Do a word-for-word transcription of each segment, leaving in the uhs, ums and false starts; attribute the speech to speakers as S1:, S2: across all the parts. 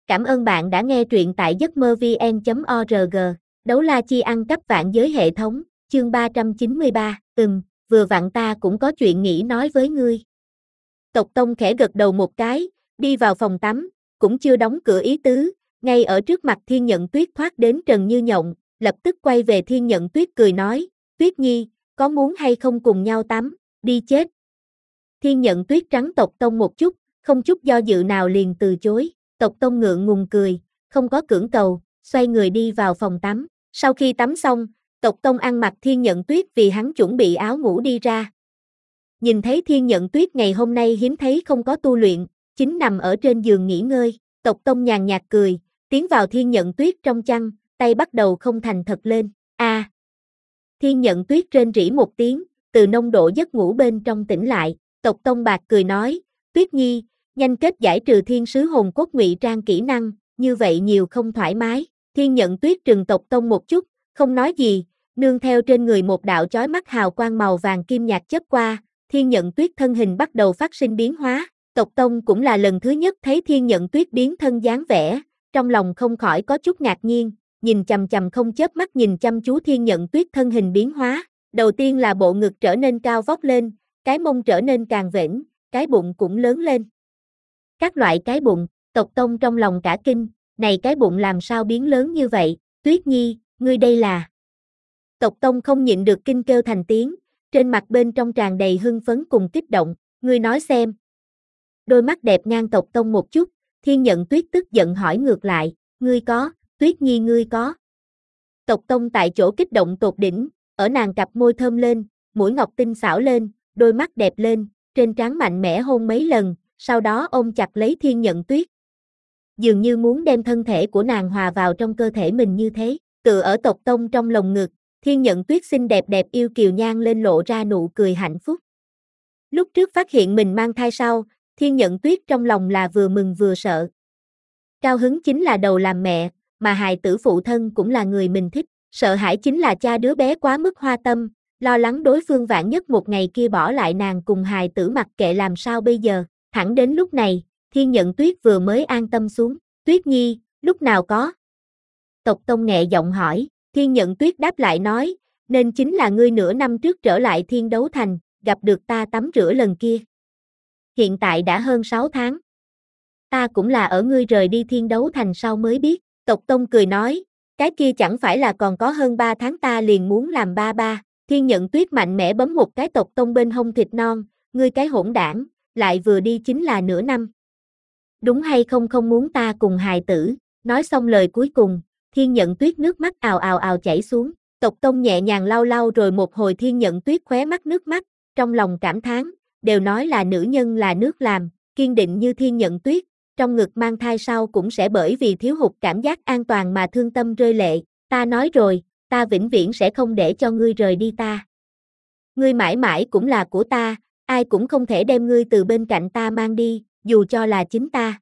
S1: Cảm ơn bạn đã nghe truyện tại giấc mơ vn chấm org. Đấu la chi ăn cắp vạn giới hệ thống, chương ba trăm chín mươi ba, ừm, vừa vặn ta cũng có chuyện nghĩ nói với ngươi. Tộc Tông khẽ gật đầu một cái, đi vào phòng tắm, cũng chưa đóng cửa ý tứ, ngay ở trước mặt Thiên Nhận Tuyết thoát đến Trần Như Nhộng, lập tức quay về Thiên Nhận Tuyết cười nói, Tuyết Nhi, có muốn hay không cùng nhau tắm, đi chết. Thiên Nhận Tuyết trắng Tộc Tông một chút, không chút do dự nào liền từ chối. Tộc Tông ngượng ngùng cười, không có cưỡng cầu, xoay người đi vào phòng tắm. Sau khi tắm xong, Tộc Tông ăn mặc Thiên Nhận Tuyết vì hắn chuẩn bị áo ngủ đi ra. Nhìn thấy Thiên Nhận Tuyết ngày hôm nay hiếm thấy không có tu luyện, chính nằm ở trên giường nghỉ ngơi. Tộc Tông nhàn nhạt cười, tiến vào Thiên Nhận Tuyết trong chăn, tay bắt đầu không thành thật lên. A. À. Thiên Nhận Tuyết rên rỉ một tiếng, từ nông độ giấc ngủ bên trong tỉnh lại. Tộc Tông bạc cười nói, Tuyết Nhi, nhanh kết giải trừ thiên sứ hồn cốt ngụy trang kỹ năng, như vậy nhiều không thoải mái. Thiên Nhận Tuyết trừng Tộc Tông một chút, không nói gì, nương theo trên người một đạo chói mắt hào quang màu vàng kim nhạt chớp qua, Thiên Nhận Tuyết thân hình bắt đầu phát sinh biến hóa. Tộc Tông cũng là lần thứ nhất thấy Thiên Nhận Tuyết biến thân dáng vẻ, trong lòng không khỏi có chút ngạc nhiên, nhìn chằm chằm không chớp mắt nhìn chăm chú Thiên Nhận Tuyết thân hình biến hóa. Đầu tiên là bộ ngực trở nên cao vóc lên, cái mông trở nên càng vểnh, cái bụng cũng lớn lên. Các loại cái bụng, Tộc Tông trong lòng cả kinh, này cái bụng làm sao biến lớn như vậy, Tuyết Nhi, ngươi đây là... Tộc Tông không nhịn được kinh kêu thành tiếng, trên mặt bên trong tràn đầy hưng phấn cùng kích động, ngươi nói xem. Đôi mắt đẹp ngang Tộc Tông một chút, Thiên Nhận Tuyết tức giận hỏi ngược lại, ngươi có, Tuyết Nhi ngươi có. Tộc Tông tại chỗ kích động tột đỉnh, ở nàng cặp môi thơm lên, mũi ngọc tinh xảo lên, đôi mắt đẹp lên, trên trán mạnh mẽ hôn mấy lần, sau đó ôm chặt lấy Thiên Nhận Tuyết. Dường như muốn đem thân thể của nàng hòa vào trong cơ thể mình như thế, tựa ở Tộc Tông trong lồng ngực, Thiên Nhận Tuyết xinh đẹp đẹp yêu kiều nhan lên lộ ra nụ cười hạnh phúc. Lúc trước phát hiện mình mang thai sau, Thiên Nhận Tuyết trong lòng là vừa mừng vừa sợ. Cao hứng chính là đầu làm mẹ, mà hài tử phụ thân cũng là người mình thích, sợ hãi chính là cha đứa bé quá mức hoa tâm, lo lắng đối phương vạn nhất một ngày kia bỏ lại nàng cùng hài tử mặc kệ làm sao bây giờ. Thẳng đến lúc này, Thiên Nhận Tuyết vừa mới an tâm xuống, Tuyết Nhi, lúc nào có? Tộc Tông nhẹ giọng hỏi, Thiên Nhận Tuyết đáp lại nói, nên chính là ngươi nửa năm trước trở lại Thiên Đấu Thành, gặp được ta tắm rửa lần kia. Hiện tại đã hơn sáu tháng. Ta cũng là ở ngươi rời đi Thiên Đấu Thành sau mới biết, Tộc Tông cười nói, cái kia chẳng phải là còn có hơn ba tháng ta liền muốn làm ba ba. Thiên Nhận Tuyết mạnh mẽ bấm một cái Tộc Tông bên hông thịt non, ngươi cái hỗn đảng, lại vừa đi chính là nửa năm. Đúng hay không không muốn ta cùng hài tử, nói xong lời cuối cùng, Thiên Nhận Tuyết nước mắt ào ào ào chảy xuống, Tộc Tông nhẹ nhàng lau lau rồi một hồi Thiên Nhận Tuyết khóe mắt nước mắt, trong lòng cảm thán, đều nói là nữ nhân là nước làm, kiên định như Thiên Nhận Tuyết, trong ngực mang thai sau cũng sẽ bởi vì thiếu hụt cảm giác an toàn mà thương tâm rơi lệ, ta nói rồi, ta vĩnh viễn sẽ không để cho ngươi rời đi ta. Ngươi mãi mãi cũng là của ta, ai cũng không thể đem ngươi từ bên cạnh ta mang đi, dù cho là chính ta.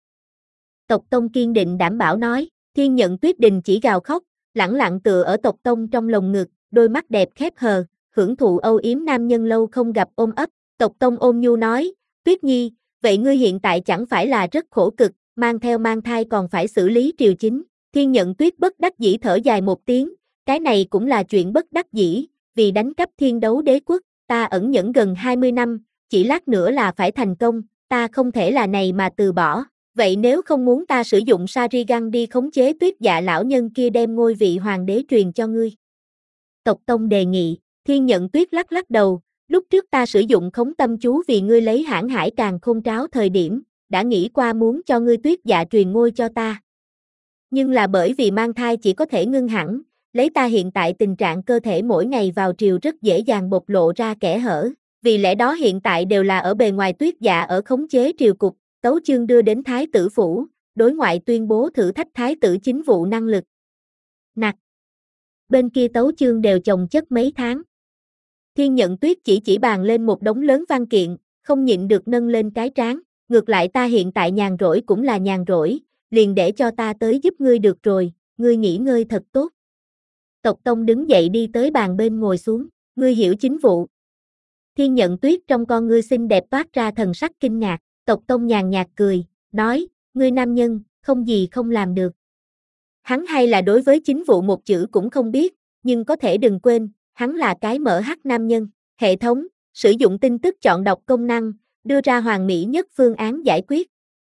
S1: Tộc Tông kiên định đảm bảo nói, Thiên Nhận Tuyết đình chỉ gào khóc, lẳng lặng tựa ở Tộc Tông trong lồng ngực, đôi mắt đẹp khép hờ, hưởng thụ âu yếm nam nhân lâu không gặp ôm ấp. Tộc Tông ôm nhu nói, Tuyết Nhi, vậy ngươi hiện tại chẳng phải là rất khổ cực, mang theo mang thai còn phải xử lý triều chính. Thiên Nhận Tuyết bất đắc dĩ thở dài một tiếng, cái này cũng là chuyện bất đắc dĩ, vì đánh cắp Thiên Đấu Đế quốc, ta ẩn nhẫn gần hai mươi năm, chỉ lát nữa là phải thành công, ta không thể là này mà từ bỏ. Vậy nếu không muốn ta sử dụng Sharingan đi khống chế Tuyết Dạ lão nhân kia đem ngôi vị hoàng đế truyền cho ngươi? Tộc Tông đề nghị, Thiên Nhận Tuyết lắc lắc đầu, lúc trước ta sử dụng khống tâm chú vì ngươi lấy hãn hải càng khôn tráo thời điểm, đã nghĩ qua muốn cho ngươi Tuyết Dạ truyền ngôi cho ta. Nhưng là bởi vì mang thai chỉ có thể ngưng hẳn, lấy ta hiện tại tình trạng cơ thể mỗi ngày vào triều rất dễ dàng bộc lộ ra kẽ hở, vì lẽ đó hiện tại đều là ở bề ngoài Tuyết Dạ ở khống chế triều cục, tấu chương đưa đến Thái tử phủ, đối ngoại tuyên bố thử thách Thái tử chính vụ năng lực. Nặc. Bên kia tấu chương đều chồng chất mấy tháng. Thiên Nhận Tuyết chỉ chỉ bàn lên một đống lớn văn kiện, không nhịn được nâng lên cái trán, ngược lại ta hiện tại nhàn rỗi cũng là nhàn rỗi, liền để cho ta tới giúp ngươi được rồi, ngươi nghỉ ngơi thật tốt. Tộc Tông đứng dậy đi tới bàn bên ngồi xuống, ngươi hiểu chính vụ. Thiên Nhận Tuyết trong con ngươi xinh đẹp toát ra thần sắc kinh ngạc, Tộc Tông nhàn nhạt cười, nói, ngươi nam nhân, không gì không làm được. Hắn hay là đối với chính vụ một chữ cũng không biết, nhưng có thể đừng quên, hắn là cái mở hắc nam nhân. Hệ thống, sử dụng tin tức chọn đọc công năng, đưa ra hoàn mỹ nhất phương án giải quyết.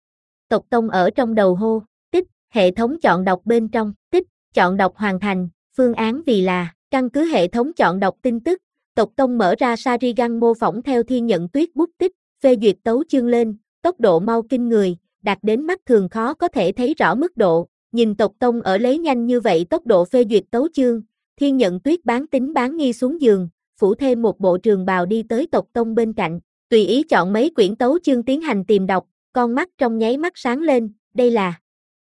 S1: Tộc Tông ở trong đầu hô, tích, hệ thống chọn đọc bên trong, tích, chọn đọc hoàn thành, phương án vì là, căn cứ hệ thống chọn đọc tin tức, Tộc Tông mở ra Sharingan mô phỏng theo Thiên Nhận Tuyết bút tích, phê duyệt tấu chương lên, tốc độ mau kinh người, đạt đến mắt thường khó có thể thấy rõ mức độ, nhìn Tộc Tông ở lấy nhanh như vậy tốc độ phê duyệt tấu chương, Thiên Nhận Tuyết bán tính bán nghi xuống giường, phủ thêm một bộ trường bào đi tới Tộc Tông bên cạnh, tùy ý chọn mấy quyển tấu chương tiến hành tìm đọc, con mắt trong nháy mắt sáng lên, đây là.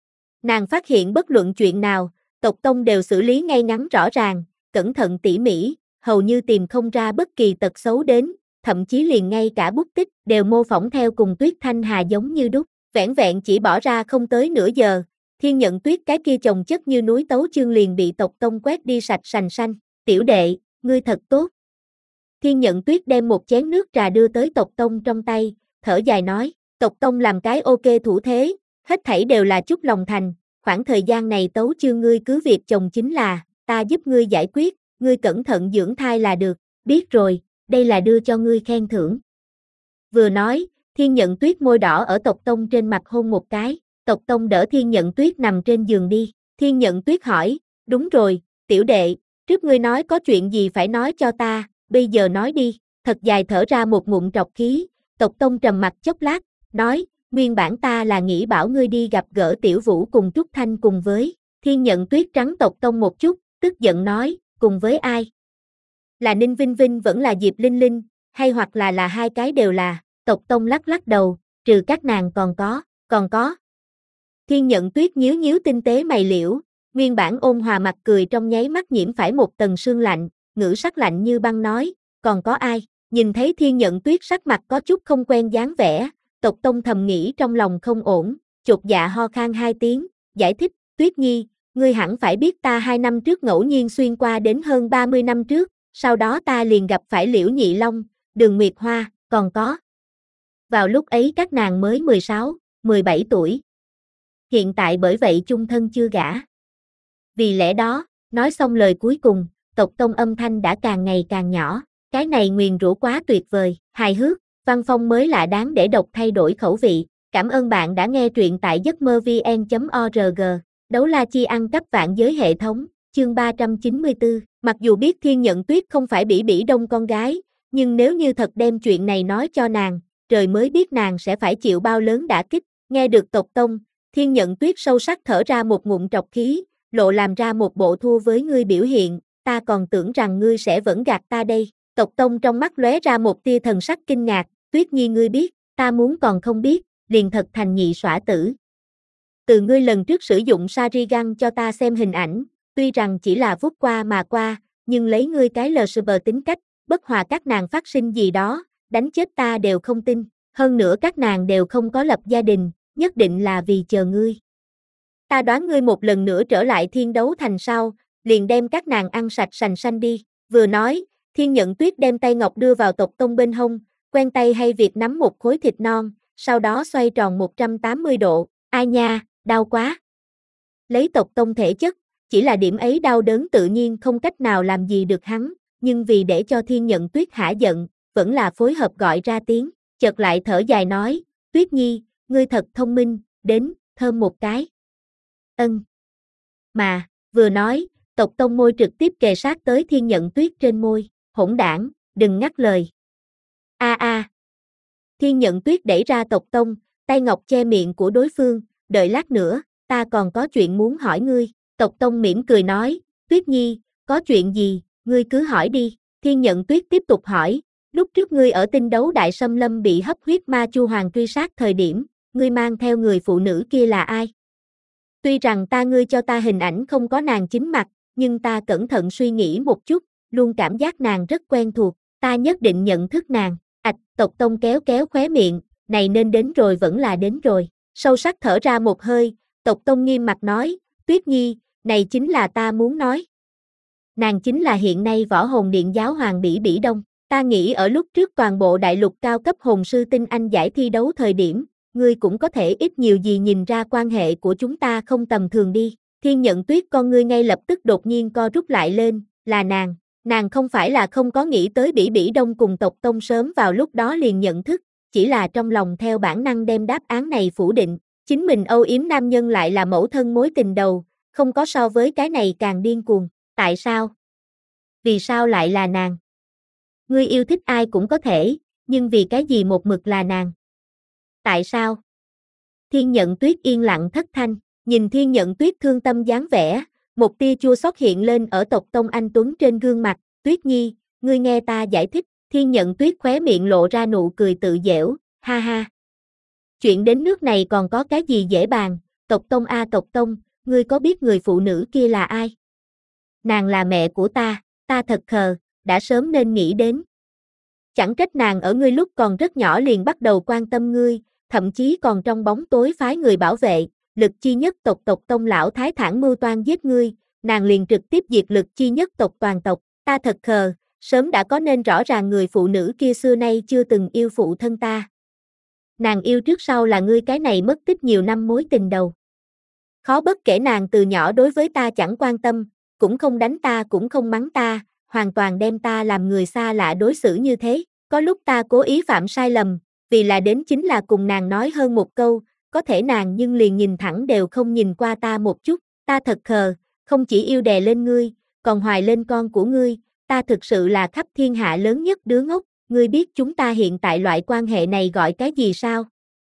S1: Nàng phát hiện bất luận chuyện nào, Tộc Tông đều xử lý ngay ngắn rõ ràng, cẩn thận tỉ mỉ, hầu như tìm không ra bất kỳ tật xấu đến, thậm chí liền ngay cả bút tích đều mô phỏng theo cùng Tuyết Thanh Hà giống như đúc, vẻn vẹn chỉ bỏ ra không tới nửa giờ, Thiên Nhận Tuyết cái kia chồng chất như núi tấu chương liền bị Tộc Tông quét đi sạch sành xanh, tiểu đệ, ngươi thật tốt. Thiên Nhận Tuyết đem một chén nước trà đưa tới Tộc Tông trong tay, thở dài nói, Tộc Tông làm cái ok thủ thế, hết thảy đều là chút lòng thành, khoảng thời gian này tấu chương ngươi cứ việc chồng chính là, ta giúp ngươi giải quyết, ngươi cẩn thận dưỡng thai là được, biết rồi, đây là đưa cho ngươi khen thưởng. Vừa nói, Thiên Nhận Tuyết môi đỏ ở Tộc Tông trên mặt hôn một cái, Tộc Tông đỡ Thiên Nhận Tuyết nằm trên giường đi, Thiên Nhận Tuyết hỏi, đúng rồi, tiểu đệ, trước ngươi nói có chuyện gì phải nói cho ta, bây giờ nói đi, thật dài thở ra một ngụm trọc khí, Tộc Tông trầm mặt chốc lát, nói, nguyên bản ta là nghĩ bảo ngươi đi gặp gỡ Tiểu Vũ cùng Trúc Thanh cùng với, Thiên Nhận Tuyết trắng Tộc Tông một chút, tức giận nói, cùng với ai? Là Ninh Vinh Vinh vẫn là Diệp Linh Linh, hay hoặc là là hai cái đều là, Tộc Tông lắc lắc đầu, trừ các nàng còn có, còn có. Thiên Nhận Tuyết nhíu nhíu tinh tế mày liễu, nguyên bản ôn hòa mặt cười trong nháy mắt nhiễm phải một tầng sương lạnh, ngữ sắc lạnh như băng nói, còn có ai? Nhìn thấy Thiên Nhận Tuyết sắc mặt có chút không quen dáng vẻ, Tộc Tông thầm nghĩ trong lòng không ổn, chột dạ ho khan hai tiếng, giải thích, Tuyết Nhi, ngươi hẳn phải biết ta hai năm trước ngẫu nhiên xuyên qua đến hơn ba mươi năm trước, sau đó ta liền gặp phải Liễu Nhị Long, Đường Nguyệt Hoa, còn có. Vào lúc ấy các nàng mới mười sáu, mười bảy tuổi. Hiện tại bởi vậy chung thân chưa gả. Vì lẽ đó, nói xong lời cuối cùng, Tộc Tông âm thanh đã càng ngày càng nhỏ, cái này nguyền rủa quá tuyệt vời, hài hước, văn phong mới lạ đáng để đọc thay đổi khẩu vị. Cảm ơn bạn đã nghe truyện tại giấc mơ vn chấm org. Đấu la chi ăn cắp vạn giới hệ thống, chương ba trăm chín mươi tư. Mặc dù biết Thiên Nhận Tuyết không phải Bỉ Bỉ Đông con gái, nhưng nếu như thật đem chuyện này nói cho nàng, trời mới biết nàng sẽ phải chịu bao lớn đả kích. Nghe được Tộc Tông, Thiên Nhận Tuyết sâu sắc thở ra một ngụm trọc khí, lộ làm ra một bộ thua với ngươi biểu hiện, ta còn tưởng rằng ngươi sẽ vẫn gạt ta đây. Tộc Tông trong mắt lóe ra một tia thần sắc kinh ngạc, Tuyết Nhi ngươi biết, ta muốn còn không biết, liền thật thành nhị xõa tử. Từ ngươi lần trước sử dụng Sharingan cho ta xem hình ảnh, tuy rằng chỉ là vút qua mà qua, nhưng lấy ngươi cái lờ sờ bờ tính cách, bất hòa các nàng phát sinh gì đó, đánh chết ta đều không tin, hơn nữa các nàng đều không có lập gia đình, nhất định là vì chờ ngươi. Ta đoán ngươi một lần nữa trở lại thiên đấu thành sau, liền đem các nàng ăn sạch sành xanh đi, vừa nói, Thiên Nhận Tuyết đem tay ngọc đưa vào Tộc Tông bên hông, quen tay hay việc nắm một khối thịt non, sau đó xoay tròn một trăm tám mươi độ, ai nha, đau quá. Lấy Tộc Tông thể chất, chỉ là điểm ấy đau đớn tự nhiên không cách nào làm gì được hắn, nhưng vì để cho Thiên Nhận Tuyết hả giận, vẫn là phối hợp gọi ra tiếng, chợt lại thở dài nói, Tuyết Nhi, ngươi thật thông minh, đến, thơm một cái. Ân. Mà, vừa nói, Tộc Tông môi trực tiếp kề sát tới Thiên Nhận Tuyết trên môi, hỗn đảng, đừng ngắt lời. A a. Thiên Nhận Tuyết đẩy ra Tộc Tông, tay ngọc che miệng của đối phương, đợi lát nữa, ta còn có chuyện muốn hỏi ngươi. Tộc Tông mỉm cười nói, Tuyết Nhi, có chuyện gì, ngươi cứ hỏi đi. Thiên Nhận Tuyết tiếp tục hỏi, lúc trước ngươi ở tinh đấu đại xâm lâm bị hấp huyết ma chu hoàng truy sát thời điểm, ngươi mang theo người phụ nữ kia là ai? Tuy rằng ta ngươi cho ta hình ảnh không có nàng chính mặt, nhưng ta cẩn thận suy nghĩ một chút, luôn cảm giác nàng rất quen thuộc, ta nhất định nhận thức nàng. Ảch, Tộc Tông kéo kéo khóe miệng, này nên đến rồi vẫn là đến rồi. Sâu sắc thở ra một hơi, Tộc Tông nghiêm mặt nói, Tuyết Nhi, này chính là ta muốn nói. Nàng chính là hiện nay Võ Hồn Điện giáo hoàng Bỉ Bỉ Đông. Ta nghĩ ở lúc trước toàn bộ đại lục cao cấp hồn sư tinh anh giải thi đấu thời điểm, ngươi cũng có thể ít nhiều gì nhìn ra quan hệ của chúng ta không tầm thường đi. Thiên Nhận Tuyết con ngươi ngay lập tức đột nhiên co rút lại lên, là nàng, nàng không phải là không có nghĩ tới Bỉ Bỉ Đông cùng tộc Tông sớm vào lúc đó liền nhận thức, chỉ là trong lòng theo bản năng đem đáp án này phủ định, chính mình âu yếm nam nhân lại là mẫu thân mối tình đầu, không có so với cái này càng điên cuồng, tại sao? Vì sao lại là nàng? Ngươi yêu thích ai cũng có thể, nhưng vì cái gì một mực là nàng? Tại sao? Thiên Nhận Tuyết yên lặng thất thanh, nhìn Thiên Nhận Tuyết thương tâm dáng vẻ, một tia chua xót hiện lên ở tộc Tông anh tuấn trên gương mặt, Tuyết Nhi, ngươi nghe ta giải thích, Thiên Nhận Tuyết khóe miệng lộ ra nụ cười tự giễu, ha ha. Chuyện đến nước này còn có cái gì dễ bàn, tộc Tông a tộc Tông, ngươi có biết người phụ nữ kia là ai? Nàng là mẹ của ta, ta thật khờ, đã sớm nên nghĩ đến. Chẳng trách nàng ở ngươi lúc còn rất nhỏ liền bắt đầu quan tâm ngươi, thậm chí còn trong bóng tối phái người bảo vệ, Lực Chi Nhất tộc tộc Tông lão thái thản mưu toan giết ngươi, nàng liền trực tiếp diệt Lực Chi Nhất tộc toàn tộc, ta thật khờ, sớm đã có nên rõ ràng người phụ nữ kia xưa nay chưa từng yêu phụ thân ta. Nàng yêu trước sau là ngươi cái này mất tích nhiều năm mối tình đầu. Khó bất kể nàng từ nhỏ đối với ta chẳng quan tâm, cũng không đánh ta cũng không mắng ta, hoàn toàn đem ta làm người xa lạ đối xử như thế, có lúc ta cố ý phạm sai lầm, vì là đến chính là cùng nàng nói hơn một câu, có thể nàng nhưng liền nhìn thẳng đều không nhìn qua ta một chút, ta thật khờ, không chỉ yêu đè lên ngươi, còn hoài lên con của ngươi, ta thực sự là khắp thiên hạ lớn nhất đứa ngốc, ngươi biết chúng ta hiện tại loại quan hệ này gọi cái gì sao?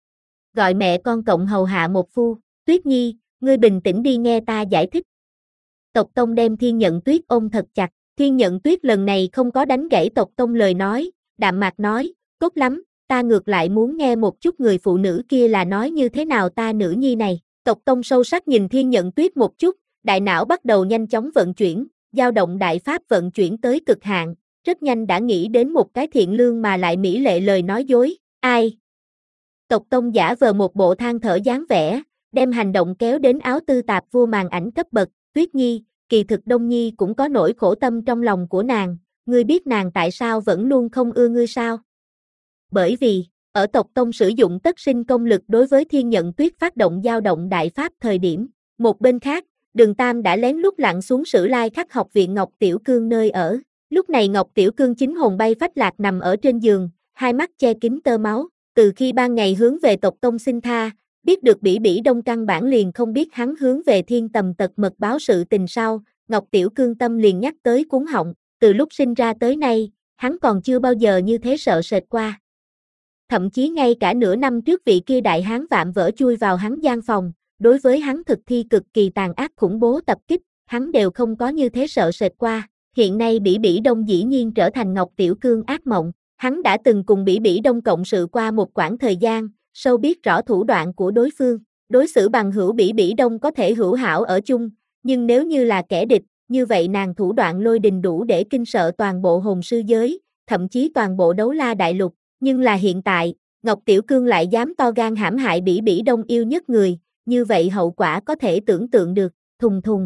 S1: Gọi mẹ con cộng hầu hạ một phu, Tuyết Nhi, ngươi bình tĩnh đi nghe ta giải thích. Tộc Tông đem Thiên Nhận Tuyết ôm thật chặt, Thiên Nhận Tuyết lần này không có đánh gãy tộc Tông lời nói, đạm mạc nói, tốt lắm, ta ngược lại muốn nghe một chút người phụ nữ kia là nói như thế nào ta nữ nhi này. Tộc Tông sâu sắc nhìn Thiên Nhận Tuyết một chút, đại não bắt đầu nhanh chóng vận chuyển, dao động đại pháp vận chuyển tới cực hạn, rất nhanh đã nghĩ đến một cái thiện lương mà lại mỹ lệ lời nói dối, ai? Tộc Tông giả vờ một bộ than thở dáng vẻ, đem hành động kéo đến áo tư tạp vua màn ảnh cấp bậc, Tuyết Nhi, kỳ thực Đông Nhi cũng có nỗi khổ tâm trong lòng của nàng, ngươi biết nàng tại sao vẫn luôn không ưa ngươi sao? Bởi vì, ở tộc Tông sử dụng tất sinh công lực đối với Thiên Nhận Tuyết phát động dao động đại pháp thời điểm, một bên khác, Đường Tam đã lén lút lặn xuống Sử Lai Khắc học viện Ngọc Tiểu Cương nơi ở, lúc này Ngọc Tiểu Cương chính hồn bay phách lạc nằm ở trên giường, hai mắt che kín tơ máu, từ khi ban ngày hướng về tộc Tông xin tha, biết được Bỉ Bỉ Đông căn bản liền không biết hắn hướng về Thiên Tầm Tật mật báo sự tình sau, Ngọc Tiểu Cương tâm liền nhắc tới cuốn họng, từ lúc sinh ra tới nay, hắn còn chưa bao giờ như thế sợ sệt qua. Thậm chí ngay cả nửa năm trước vị kia đại hán vạm vỡ chui vào hắn gian phòng, đối với hắn thực thi cực kỳ tàn ác khủng bố tập kích, hắn đều không có như thế sợ sệt qua. Hiện nay Bỉ Bỉ Đông dĩ nhiên trở thành Ngọc Tiểu Cương ác mộng, hắn đã từng cùng Bỉ Bỉ Đông cộng sự qua một quãng thời gian, sâu biết rõ thủ đoạn của đối phương, đối xử bằng hữu Bỉ Bỉ Đông có thể hữu hảo ở chung, nhưng nếu như là kẻ địch, như vậy nàng thủ đoạn lôi đình đủ để kinh sợ toàn bộ hồn sư giới, thậm chí toàn bộ đấu la đại lục, nhưng là hiện tại, Ngọc Tiểu Cương lại dám to gan hãm hại Bỉ Bỉ Đông yêu nhất người, như vậy hậu quả có thể tưởng tượng được, thùng thùng.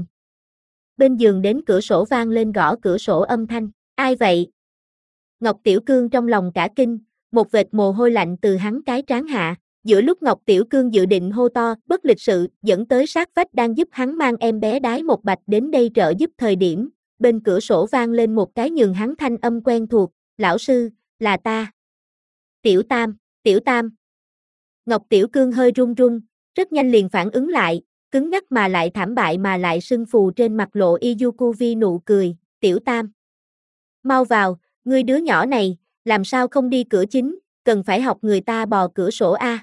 S1: Bên giường đến cửa sổ vang lên gõ cửa sổ âm thanh, ai vậy? Ngọc Tiểu Cương trong lòng cả kinh, một vệt mồ hôi lạnh từ hắn cái trán hạ, giữa lúc Ngọc Tiểu Cương dự định hô to, bất lịch sự, dẫn tới sát vách đang giúp hắn mang em bé đái một bạch đến đây trợ giúp thời điểm, bên cửa sổ vang lên một cái nhường hắn thanh âm quen thuộc, lão sư, là ta. Tiểu Tam, Tiểu Tam. Ngọc Tiểu Cương hơi run run, rất nhanh liền phản ứng lại, cứng ngắc mà lại thảm bại mà lại sưng phù trên mặt lộ Iyukuvi nụ cười, Tiểu Tam. Mau vào, ngươi đứa nhỏ này, làm sao không đi cửa chính, cần phải học người ta bò cửa sổ a.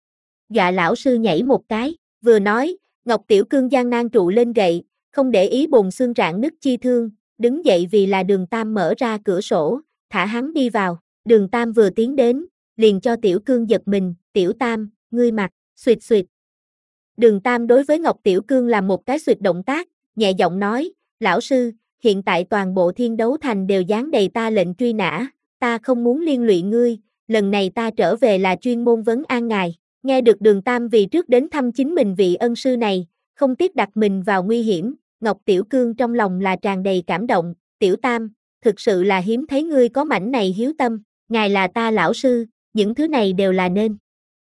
S1: Dọa lão sư nhảy một cái, vừa nói, Ngọc Tiểu Cương gian nan trụ lên gậy, không để ý bồn xương rạn nứt chi thương, đứng dậy vì là Đường Tam mở ra cửa sổ, thả hắn đi vào, Đường Tam vừa tiến đến, liền cho Tiểu Cương giật mình, Tiểu Tam, ngươi mặt, xuyệt xuyệt. Đường Tam đối với Ngọc Tiểu Cương làm một cái xuyệt động tác, nhẹ giọng nói, lão sư, hiện tại toàn bộ thiên đấu thành đều dán đầy ta lệnh truy nã, ta không muốn liên lụy ngươi, lần này ta trở về là chuyên môn vấn an ngài. Nghe được Đường Tam vì trước đến thăm chính mình vị ân sư này, không tiếc đặt mình vào nguy hiểm, Ngọc Tiểu Cương trong lòng là tràn đầy cảm động, Tiểu Tam, thực sự là hiếm thấy ngươi có mảnh này hiếu tâm, ngài là ta lão sư, những thứ này đều là nên.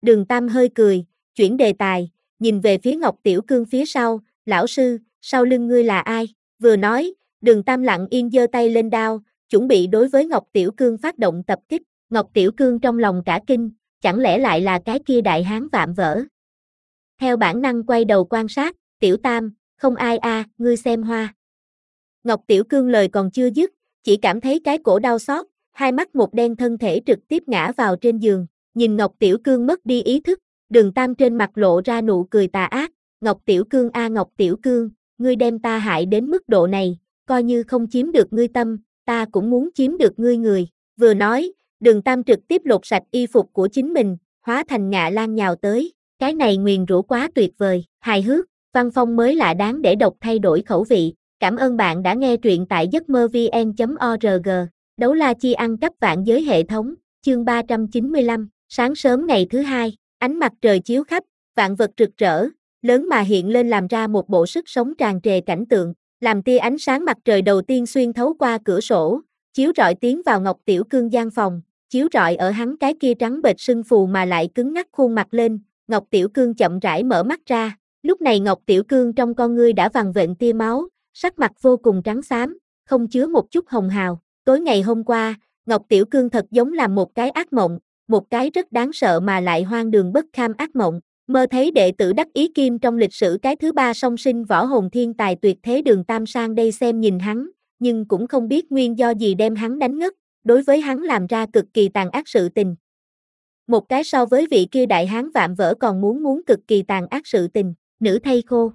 S1: Đường Tam hơi cười, chuyển đề tài, nhìn về phía Ngọc Tiểu Cương phía sau, lão sư, sau lưng ngươi là ai? Vừa nói, Đường Tam lặng yên giơ tay lên đao, chuẩn bị đối với Ngọc Tiểu Cương phát động tập kích. Ngọc Tiểu Cương trong lòng cả kinh, chẳng lẽ lại là cái kia đại hán vạm vỡ? Theo bản năng quay đầu quan sát, Tiểu Tam, không ai a, à, ngươi xem hoa. Ngọc Tiểu Cương lời còn chưa dứt, chỉ cảm thấy cái cổ đau xót, hai mắt một đen thân thể trực tiếp ngã vào trên giường. Nhìn Ngọc Tiểu Cương mất đi ý thức, Đường Tam trên mặt lộ ra nụ cười tà ác. Ngọc Tiểu Cương a à, Ngọc Tiểu Cương, ngươi đem ta hại đến mức độ này, coi như không chiếm được ngươi tâm, ta cũng muốn chiếm được ngươi người. Vừa nói, Đường Tam trực tiếp lột sạch y phục của chính mình, hóa thành ngạ lan nhào tới. Cái này nguyền rủa quá tuyệt vời, hài hước, văn phong mới lạ đáng để đọc thay đổi khẩu vị. Cảm ơn bạn đã nghe truyện tại giấc mơ vn chấm org. Đấu la chi ăn cắp vạn giới hệ thống, chương ba trăm chín mươi lăm, sáng sớm ngày thứ hai, ánh mặt trời chiếu khắp, vạn vật rực rỡ, lớn mà hiện lên làm ra một bộ sức sống tràn trề cảnh tượng, làm tia ánh sáng mặt trời đầu tiên xuyên thấu qua cửa sổ, chiếu rọi tiến vào Ngọc Tiểu Cương gian phòng, chiếu rọi ở hắn cái kia trắng bệch sưng phù mà lại cứng ngắc khuôn mặt lên. Ngọc Tiểu Cương chậm rãi mở mắt ra, lúc này Ngọc Tiểu Cương trong con ngươi đã vằn vện tia máu, sắc mặt vô cùng trắng xám, không chứa một chút hồng hào. Tối ngày hôm qua, Ngọc Tiểu Cương thật giống làm một cái ác mộng, một cái rất đáng sợ mà lại hoang đường bất kham ác mộng, mơ thấy đệ tử đắc ý kim trong lịch sử cái thứ ba song sinh võ hồn thiên tài tuyệt thế Đường Tam sang đây xem nhìn hắn, nhưng cũng không biết nguyên do gì đem hắn đánh ngất, đối với hắn làm ra cực kỳ tàn ác sự tình. Một cái so với vị kia đại hán vạm vỡ còn muốn muốn cực kỳ tàn ác sự tình, nữ thây khô.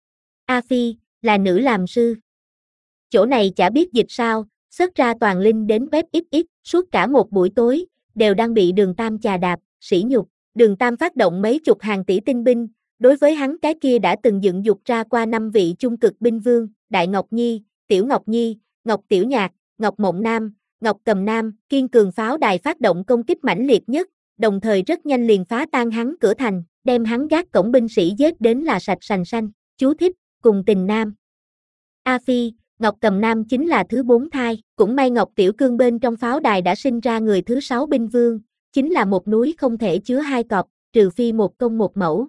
S1: A Phi, là nữ làm sư. Chỗ này chả biết dịch sao, xuất ra toàn linh đến web ích ích, suốt cả một buổi tối, đều đang bị Đường Tam chà đạp, sỉ nhục. Đường Tam phát động mấy chục hàng tỷ tinh binh, đối với hắn cái kia đã từng dựng dục ra qua năm vị trung cực binh vương, Đại Ngọc Nhi, Tiểu Ngọc Nhi, Ngọc Tiểu Nhạc, Ngọc Mộng Nam, Ngọc Cầm Nam, kiên cường pháo đài phát động công kích mãnh liệt nhất, đồng thời rất nhanh liền phá tan hắn cửa thành, đem hắn gác cổng binh sĩ giết đến là sạch sành xanh. Chú thích, cùng tình nam. A Phi, Ngọc Cầm Nam chính là thứ bốn thai, cũng may Ngọc Tiểu Cương bên trong pháo đài đã sinh ra người thứ sáu binh vương, chính là một núi không thể chứa hai cọp, trừ phi một công một mẫu.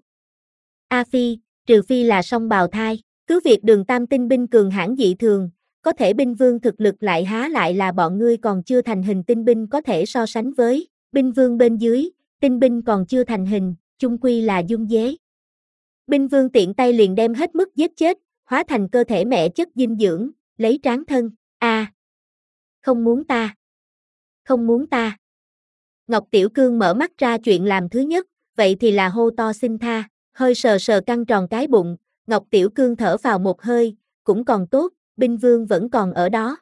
S1: A Phi, trừ phi là song bào thai, cứ việc Đường Tam tinh binh cường hãn dị thường, có thể binh vương thực lực lại há lại là bọn ngươi còn chưa thành hình tinh binh có thể so sánh với, binh vương bên dưới, tinh binh còn chưa thành hình, chung quy là dung dế. Binh vương tiện tay liền đem hết mức giết chết, hóa thành cơ thể mẹ chất dinh dưỡng, lấy tráng thân, a à, không muốn ta, không muốn ta. Ngọc Tiểu Cương mở mắt ra chuyện làm thứ nhất, vậy thì là hô to xin tha, hơi sờ sờ căng tròn cái bụng, Ngọc Tiểu Cương thở vào một hơi, cũng còn tốt, binh vương vẫn còn ở đó.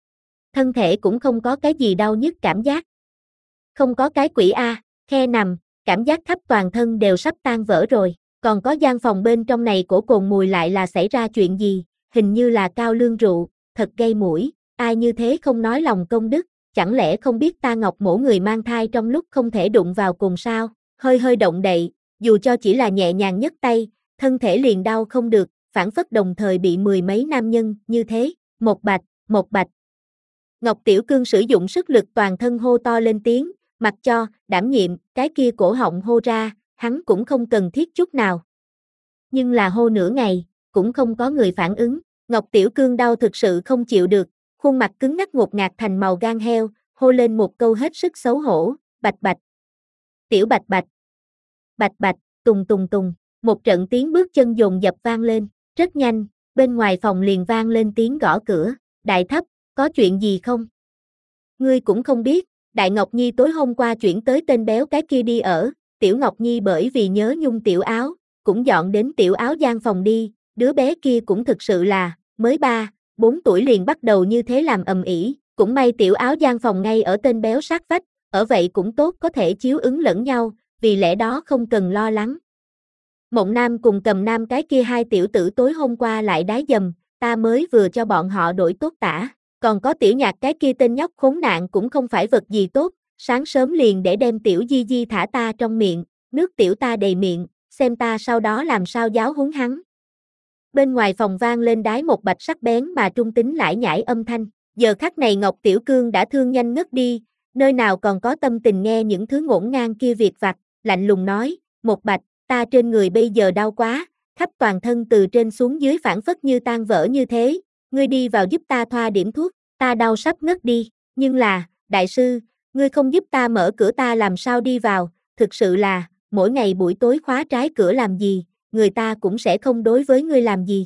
S1: Thân thể cũng không có cái gì đau nhức cảm giác. Không có cái quỷ a, khe nằm, cảm giác khắp toàn thân đều sắp tan vỡ rồi, còn có gian phòng bên trong này cổ cồn mùi lại là xảy ra chuyện gì, hình như là cao lương rượu, thật gây mũi, ai như thế không nói lòng công đức, chẳng lẽ không biết ta Ngọc mổ người mang thai trong lúc không thể đụng vào cồn sao, hơi hơi động đậy, dù cho chỉ là nhẹ nhàng nhấc tay, thân thể liền đau không được, phản phất đồng thời bị mười mấy nam nhân như thế, một bạch, một bạch. Ngọc Tiểu Cương sử dụng sức lực toàn thân hô to lên tiếng, mặc cho, đảm nhiệm, cái kia cổ họng hô ra, hắn cũng không cần thiết chút nào. Nhưng là hô nửa ngày, cũng không có người phản ứng, Ngọc Tiểu Cương đau thực sự không chịu được, khuôn mặt cứng ngắc ngột ngạt thành màu gan heo, hô lên một câu hết sức xấu hổ, bạch bạch. Tiểu bạch bạch. Bạch bạch, tùng tùng tùng, một trận tiếng bước chân dồn dập vang lên, rất nhanh, bên ngoài phòng liền vang lên tiếng gõ cửa, Đại Thấp, có chuyện gì không? Ngươi cũng không biết, Đại Ngọc Nhi tối hôm qua chuyển tới tên béo cái kia đi ở, Tiểu Ngọc Nhi bởi vì nhớ nhung tiểu áo, cũng dọn đến tiểu áo gian phòng đi, đứa bé kia cũng thực sự là, mới ba, bốn tuổi liền bắt đầu như thế làm ầm ĩ, cũng may tiểu áo gian phòng ngay ở tên béo sát vách, ở vậy cũng tốt có thể chiếu ứng lẫn nhau, vì lẽ đó không cần lo lắng. Mộng Nam cùng Cầm Nam cái kia hai tiểu tử tối hôm qua lại đá dầm, ta mới vừa cho bọn họ đổi tốt tả, còn có Tiểu Nhạc cái kia tên nhóc khốn nạn cũng không phải vật gì tốt, sáng sớm liền để đem tiểu Di Di thả ta trong miệng, nước tiểu ta đầy miệng, xem ta sau đó làm sao giáo huấn hắn. Bên ngoài phòng vang lên đái một bạch sắc bén mà trung tính lải nhải âm thanh, giờ khắc này Ngọc Tiểu Cương đã thương nhanh ngất đi, nơi nào còn có tâm tình nghe những thứ ngổn ngang kia việc vặt, lạnh lùng nói, Một Bạch, ta trên người bây giờ đau quá, khắp toàn thân từ trên xuống dưới phản phất như tan vỡ như thế, ngươi đi vào giúp ta thoa điểm thuốc, ta đau sắp ngất đi, nhưng là, đại sư, ngươi không giúp ta mở cửa ta làm sao đi vào, thực sự là, mỗi ngày buổi tối khóa trái cửa làm gì, người ta cũng sẽ không đối với ngươi làm gì.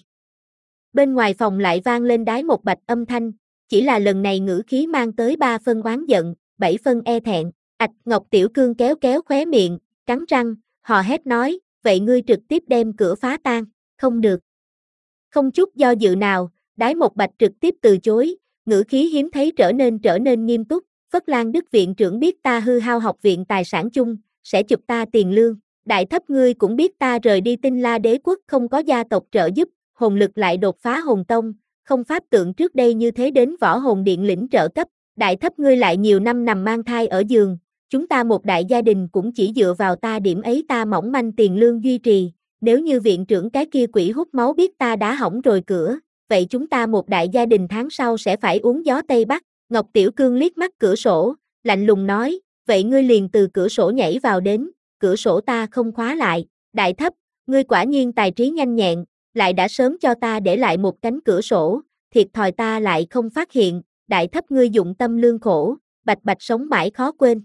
S1: Bên ngoài phòng lại vang lên Đái Một Bạch âm thanh, chỉ là lần này ngữ khí mang tới ba phân oán giận, bảy phân e thẹn. Ạch, Ngọc Tiểu Cương kéo kéo khóe miệng, cắn răng, hò hét nói, vậy ngươi trực tiếp đem cửa phá tan, không được. Không chút do dự nào, Đái Một Bạch trực tiếp từ chối, ngữ khí hiếm thấy trở nên trở nên nghiêm túc, Phất Lan Đức viện trưởng biết ta hư hao học viện tài sản chung, sẽ chụp ta tiền lương, đại thấp ngươi cũng biết ta rời đi Tinh La Đế quốc không có gia tộc trợ giúp, hồn lực lại đột phá hồn tông, không pháp tượng trước đây như thế đến võ hồn điện lĩnh trợ cấp, đại thấp ngươi lại nhiều năm nằm mang thai ở giường, chúng ta một đại gia đình cũng chỉ dựa vào ta điểm ấy ta mỏng manh tiền lương duy trì, nếu như viện trưởng cái kia quỷ hút máu biết ta đã hỏng rồi cửa, vậy chúng ta một đại gia đình tháng sau sẽ phải uống gió Tây Bắc. Ngọc Tiểu Cương liếc mắt cửa sổ, lạnh lùng nói, vậy ngươi liền từ cửa sổ nhảy vào đến, cửa sổ ta không khóa lại, đại thấp, ngươi quả nhiên tài trí nhanh nhẹn, lại đã sớm cho ta để lại một cánh cửa sổ, thiệt thòi ta lại không phát hiện, đại thấp ngươi dụng tâm lương khổ, Bạch Bạch sống mãi khó quên.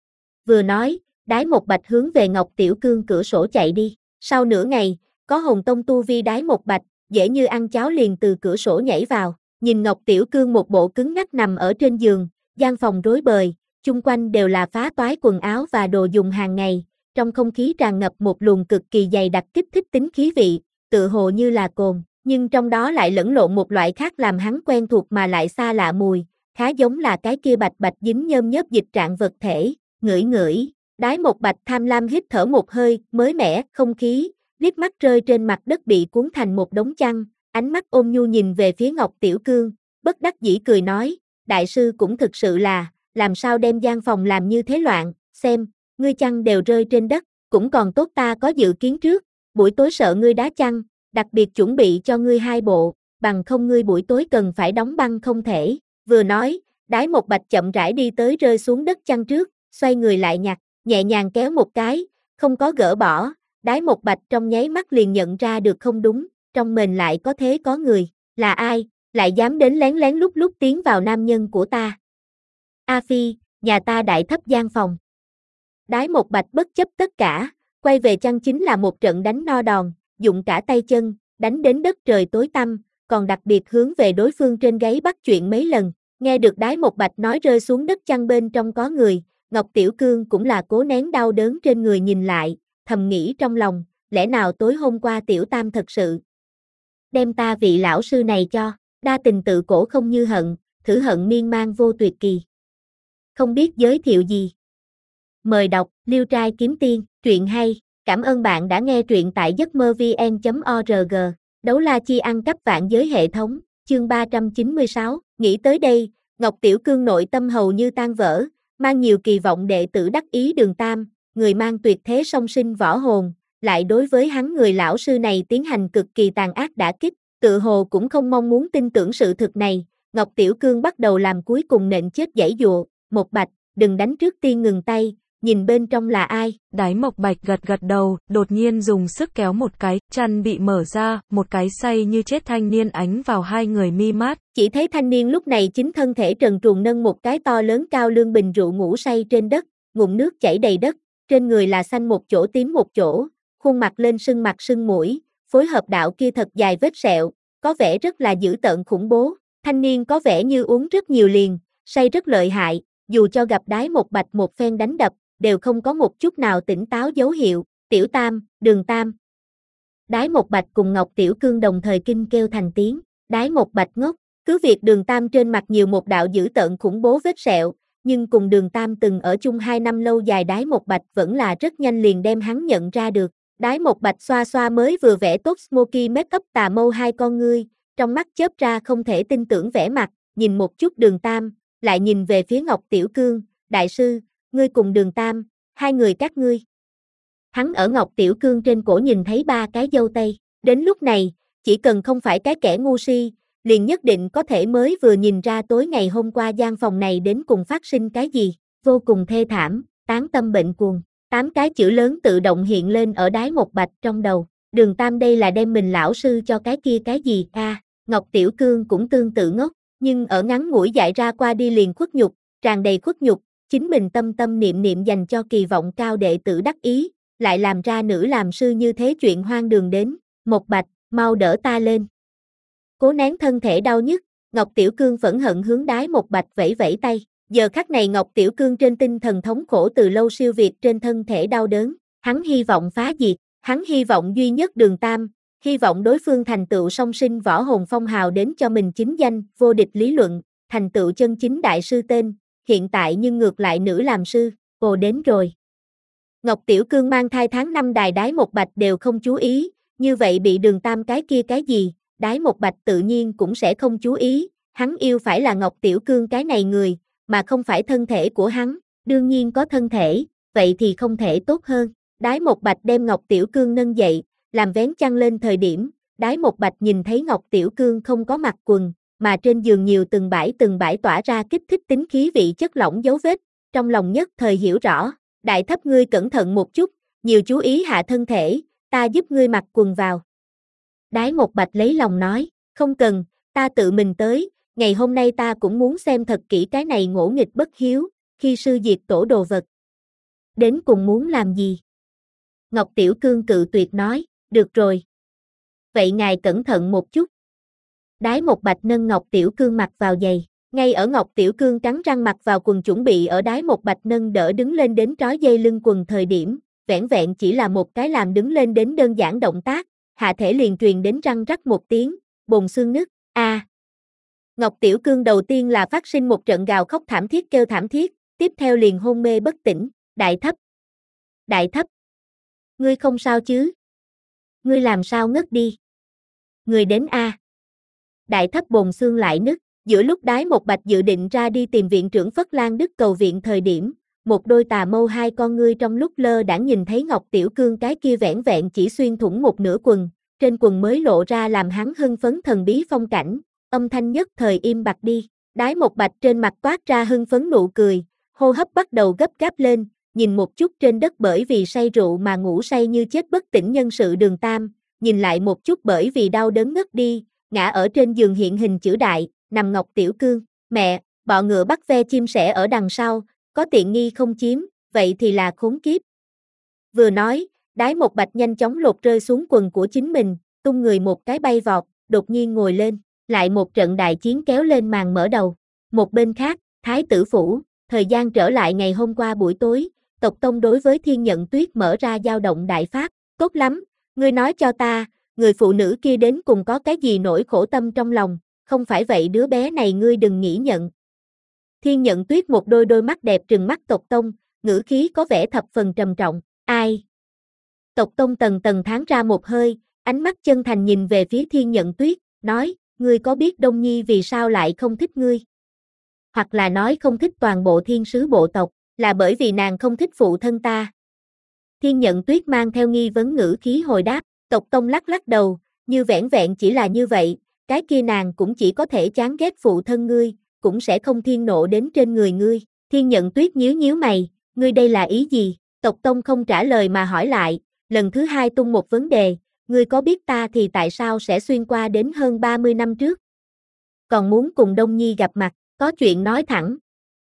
S1: Vừa nói, Đái Một Bạch hướng về Ngọc Tiểu Cương cửa sổ chạy đi, sau nửa ngày, có hồn tông tu vi Đái Một Bạch, dễ như ăn cháo liền từ cửa sổ nhảy vào, nhìn Ngọc Tiểu Cương một bộ cứng ngắc nằm ở trên giường, gian phòng rối bời, chung quanh đều là phá toái quần áo và đồ dùng hàng ngày, trong không khí tràn ngập một luồng cực kỳ dày đặc kích thích tính khí vị, tự hồ như là cồn, nhưng trong đó lại lẫn lộn một loại khác làm hắn quen thuộc mà lại xa lạ mùi, khá giống là cái kia bạch bạch dính nhôm nhớp dịch trạng vật thể, ngửi ngửi, Đái Một Bạch tham lam hít thở một hơi, mới mẻ, không khí, liếc mắt rơi trên mặt đất bị cuốn thành một đống chăn, ánh mắt ôn nhu nhìn về phía Ngọc Tiểu Cương, bất đắc dĩ cười nói, đại sư cũng thực sự là, làm sao đem gian phòng làm như thế loạn, xem, ngươi chăn đều rơi trên đất, cũng còn tốt ta có dự kiến trước, buổi tối sợ ngươi đá chăn, đặc biệt chuẩn bị cho ngươi hai bộ, bằng không ngươi buổi tối cần phải đóng băng không thể, vừa nói, Đái Một Bạch chậm rãi đi tới rơi xuống đất chăn trước, xoay người lại nhặt, nhẹ nhàng kéo một cái, không có gỡ bỏ, Đái Một Bạch trong nháy mắt liền nhận ra được không đúng, trong mình lại có thế có người, là ai, lại dám đến lén lén lúc lúc tiến vào nam nhân của ta. A Phi, nhà ta đại thấp gian phòng. Đái Một Bạch bất chấp tất cả, quay về chăn chính là một trận đánh no đòn, dụng cả tay chân, đánh đến đất trời tối tăm, còn đặc biệt hướng về đối phương trên gáy bắt chuyện mấy lần, nghe được Đái Một Bạch nói rơi xuống đất chăn bên trong có người, Ngọc Tiểu Cương cũng là cố nén đau đớn trên người nhìn lại, thầm nghĩ trong lòng, lẽ nào tối hôm qua Tiểu Tam thật sự đem ta vị lão sư này cho, đa tình tự cổ không như hận, thử hận miên man vô tuyệt kỳ. Không biết giới thiệu gì. Mời đọc, Liêu Trai Kiếm Tiên, truyện hay, cảm ơn bạn đã nghe truyện tại giấc mơ vn chấm org, đấu la chi ăn cắp vạn giới hệ thống, chương ba trăm chín mươi sáu, nghĩ tới đây, Ngọc Tiểu Cương nội tâm hầu như tan vỡ, mang nhiều kỳ vọng đệ tử đắc ý Đường Tam, người mang tuyệt thế song sinh võ hồn, lại đối với hắn người lão sư này tiến hành cực kỳ tàn ác đả kích, tự hồ cũng không mong muốn tin tưởng sự thực này, Ngọc Tiểu Cương bắt đầu làm cuối cùng nện chết giãy dụa, Một Bạch, đừng đánh trước tiên ngừng tay, nhìn bên trong là ai?
S2: Đái Một Bạch gật gật đầu, đột nhiên dùng sức kéo một cái, chăn bị mở ra, một cái say như chết thanh niên ánh vào hai người mi mắt.
S1: Chỉ thấy thanh niên lúc này chính thân thể trần truồng nâng một cái to lớn cao lương bình rượu ngủ say trên đất, ngụm nước chảy đầy đất, trên người là xanh một chỗ tím một chỗ, khuôn mặt lên sưng mặt sưng mũi, phối hợp đạo kia thật dài vết sẹo, có vẻ rất là dữ tợn khủng bố. Thanh niên có vẻ như uống rất nhiều liền, say rất lợi hại, dù cho gặp Đái Một Bạch một phen đánh đập, đều không có một chút nào tỉnh táo dấu hiệu. Tiểu Tam, Đường Tam. Đái Một Bạch cùng Ngọc Tiểu Cương đồng thời kinh kêu thành tiếng. Đái Một Bạch ngốc, cứ việc Đường Tam trên mặt nhiều một đạo dữ tợn khủng bố vết sẹo, nhưng cùng Đường Tam từng ở chung hai năm lâu dài Đái Một Bạch vẫn là rất nhanh liền đem hắn nhận ra được. Đái Một Bạch xoa xoa mới vừa vẽ tốt smoky make up tà mâu hai con ngươi, trong mắt chớp ra không thể tin tưởng vẻ mặt, nhìn một chút Đường Tam, lại nhìn về phía Ngọc Tiểu Cương, đại sư, ngươi cùng Đường Tam, hai người các ngươi. Hắn ở Ngọc Tiểu Cương trên cổ nhìn thấy ba cái dâu tây, đến lúc này, chỉ cần không phải cái kẻ ngu si, liền nhất định có thể mới vừa nhìn ra tối ngày hôm qua gian phòng này đến cùng phát sinh cái gì, vô cùng thê thảm, tán tâm bệnh cuồng. Tám cái chữ lớn tự động hiện lên ở Đái Một Bạch trong đầu. Đường Tam đây là đem mình lão sư cho cái kia cái gì a? À, Ngọc Tiểu Cương cũng tương tự ngốc, nhưng ở ngắn ngủi dại ra qua đi liền khuất nhục, tràn đầy khuất nhục, chính mình tâm tâm niệm niệm dành cho kỳ vọng cao đệ tử đắc ý, lại làm ra nữ làm sư như thế chuyện hoang đường đến. Một Bạch, mau đỡ ta lên. Cố nén thân thể đau nhức, Ngọc Tiểu Cương phẫn hận hướng Đái Một Bạch vẫy vẫy tay. Giờ khắc này Ngọc Tiểu Cương trên tinh thần thống khổ từ lâu siêu việt trên thân thể đau đớn, hắn hy vọng phá diệt, hắn hy vọng duy nhất Đường Tam, hy vọng đối phương thành tựu song sinh võ hồn phong hào đến cho mình chính danh, vô địch lý luận, thành tựu chân chính đại sư tên, hiện tại nhưng ngược lại nữ làm sư, ồ đến rồi. Ngọc Tiểu Cương mang thai tháng năm đài Đái Một Bạch đều không chú ý, như vậy bị Đường Tam cái kia cái gì, Đái Một Bạch tự nhiên cũng sẽ không chú ý, hắn yêu phải là Ngọc Tiểu Cương cái này người, mà không phải thân thể của hắn, đương nhiên có thân thể, vậy thì không thể tốt hơn. Đái Một Bạch đem Ngọc Tiểu Cương nâng dậy, làm vén chăn lên thời điểm, Đái Một Bạch nhìn thấy Ngọc Tiểu Cương không có mặc quần, mà trên giường nhiều từng bãi từng bãi tỏa ra kích thích tính khí vị chất lỏng dấu vết, trong lòng nhất thời hiểu rõ, đại thấp ngươi cẩn thận một chút, nhiều chú ý hạ thân thể, ta giúp ngươi mặc quần vào. Đái Một Bạch lấy lòng nói, không cần, ta tự mình tới, ngày hôm nay ta cũng muốn xem thật kỹ cái này ngỗ nghịch bất hiếu, khi sư diệt tổ đồ vật. Đến cùng muốn làm gì? Ngọc Tiểu Cương cự tuyệt nói, được rồi. Vậy ngài cẩn thận một chút. Đái Một Bạch nâng Ngọc Tiểu Cương mặc vào giày, ngay ở Ngọc Tiểu Cương cắn răng mặc vào quần chuẩn bị ở Đái Một Bạch nâng đỡ đứng lên đến trói dây lưng quần thời điểm, vẻn vẹn chỉ là một cái làm đứng lên đến đơn giản động tác, hạ thể liền truyền đến răng rắc một tiếng, bồn xương nứt, a. À. Ngọc Tiểu Cương đầu tiên là phát sinh một trận gào khóc thảm thiết kêu thảm thiết, tiếp theo liền hôn mê bất tỉnh, đại thấp. Đại thấp. Ngươi không sao chứ? Ngươi làm sao ngất đi? Người đến a. À. Đại thấp bồn xương lại nứt, giữa lúc Đái Một Bạch dự định ra đi tìm viện trưởng Phất Lan Đức cầu viện thời điểm, một đôi tà mâu hai con ngươi trong lúc lơ đãng nhìn thấy Ngọc Tiểu Cương cái kia vẻn vẹn chỉ xuyên thủng một nửa quần, trên quần mới lộ ra làm hắn hưng phấn thần bí phong cảnh, âm thanh nhất thời im bặt đi, Đái Một Bạch trên mặt toát ra hưng phấn nụ cười, hô hấp bắt đầu gấp gáp lên, nhìn một chút trên đất bởi vì say rượu mà ngủ say như chết bất tỉnh nhân sự Đường Tam, nhìn lại một chút bởi vì đau đớn ngất đi, ngã ở trên giường hiện hình chữ đại, nằm Ngọc Tiểu Cương, mẹ, bọ ngựa bắt ve chim sẻ ở đằng sau, có tiện nghi không chiếm, vậy thì là khốn kiếp. Vừa nói, Đái Một Bạch nhanh chóng lột rơi xuống quần của chính mình, tung người một cái bay vọt, đột nhiên ngồi lên, lại một trận đại chiến kéo lên màn mở đầu. Một bên khác, Thái tử phủ, thời gian trở lại ngày hôm qua buổi tối, tộc tông đối với Thiên Nhận Tuyết mở ra dao động đại pháp, tốt lắm, ngươi nói cho ta, người phụ nữ kia đến cùng có cái gì nỗi khổ tâm trong lòng, không phải vậy đứa bé này ngươi đừng nghĩ nhận. Thiên Nhận Tuyết một đôi đôi mắt đẹp trừng mắt tộc tông, ngữ khí có vẻ thập phần trầm trọng, ai? Tộc tông tần tần thán ra một hơi, ánh mắt chân thành nhìn về phía Thiên Nhận Tuyết, nói, ngươi có biết Đông Nhi vì sao lại không thích ngươi? Hoặc là nói không thích toàn bộ thiên sứ bộ tộc, là bởi vì nàng không thích phụ thân ta. Thiên Nhận Tuyết mang theo nghi vấn ngữ khí hồi đáp, tộc tông lắc lắc đầu, như vẻn vẹn chỉ là như vậy, cái kia nàng cũng chỉ có thể chán ghét phụ thân ngươi, cũng sẽ không thiên nộ đến trên người ngươi. Thiên Nhận Tuyết nhíu nhíu mày, ngươi đây là ý gì? Tộc tông không trả lời mà hỏi lại, lần thứ hai tung một vấn đề, ngươi có biết ta thì tại sao sẽ xuyên qua đến hơn ba mươi năm trước? Còn muốn cùng Đông Nhi gặp mặt, có chuyện nói thẳng.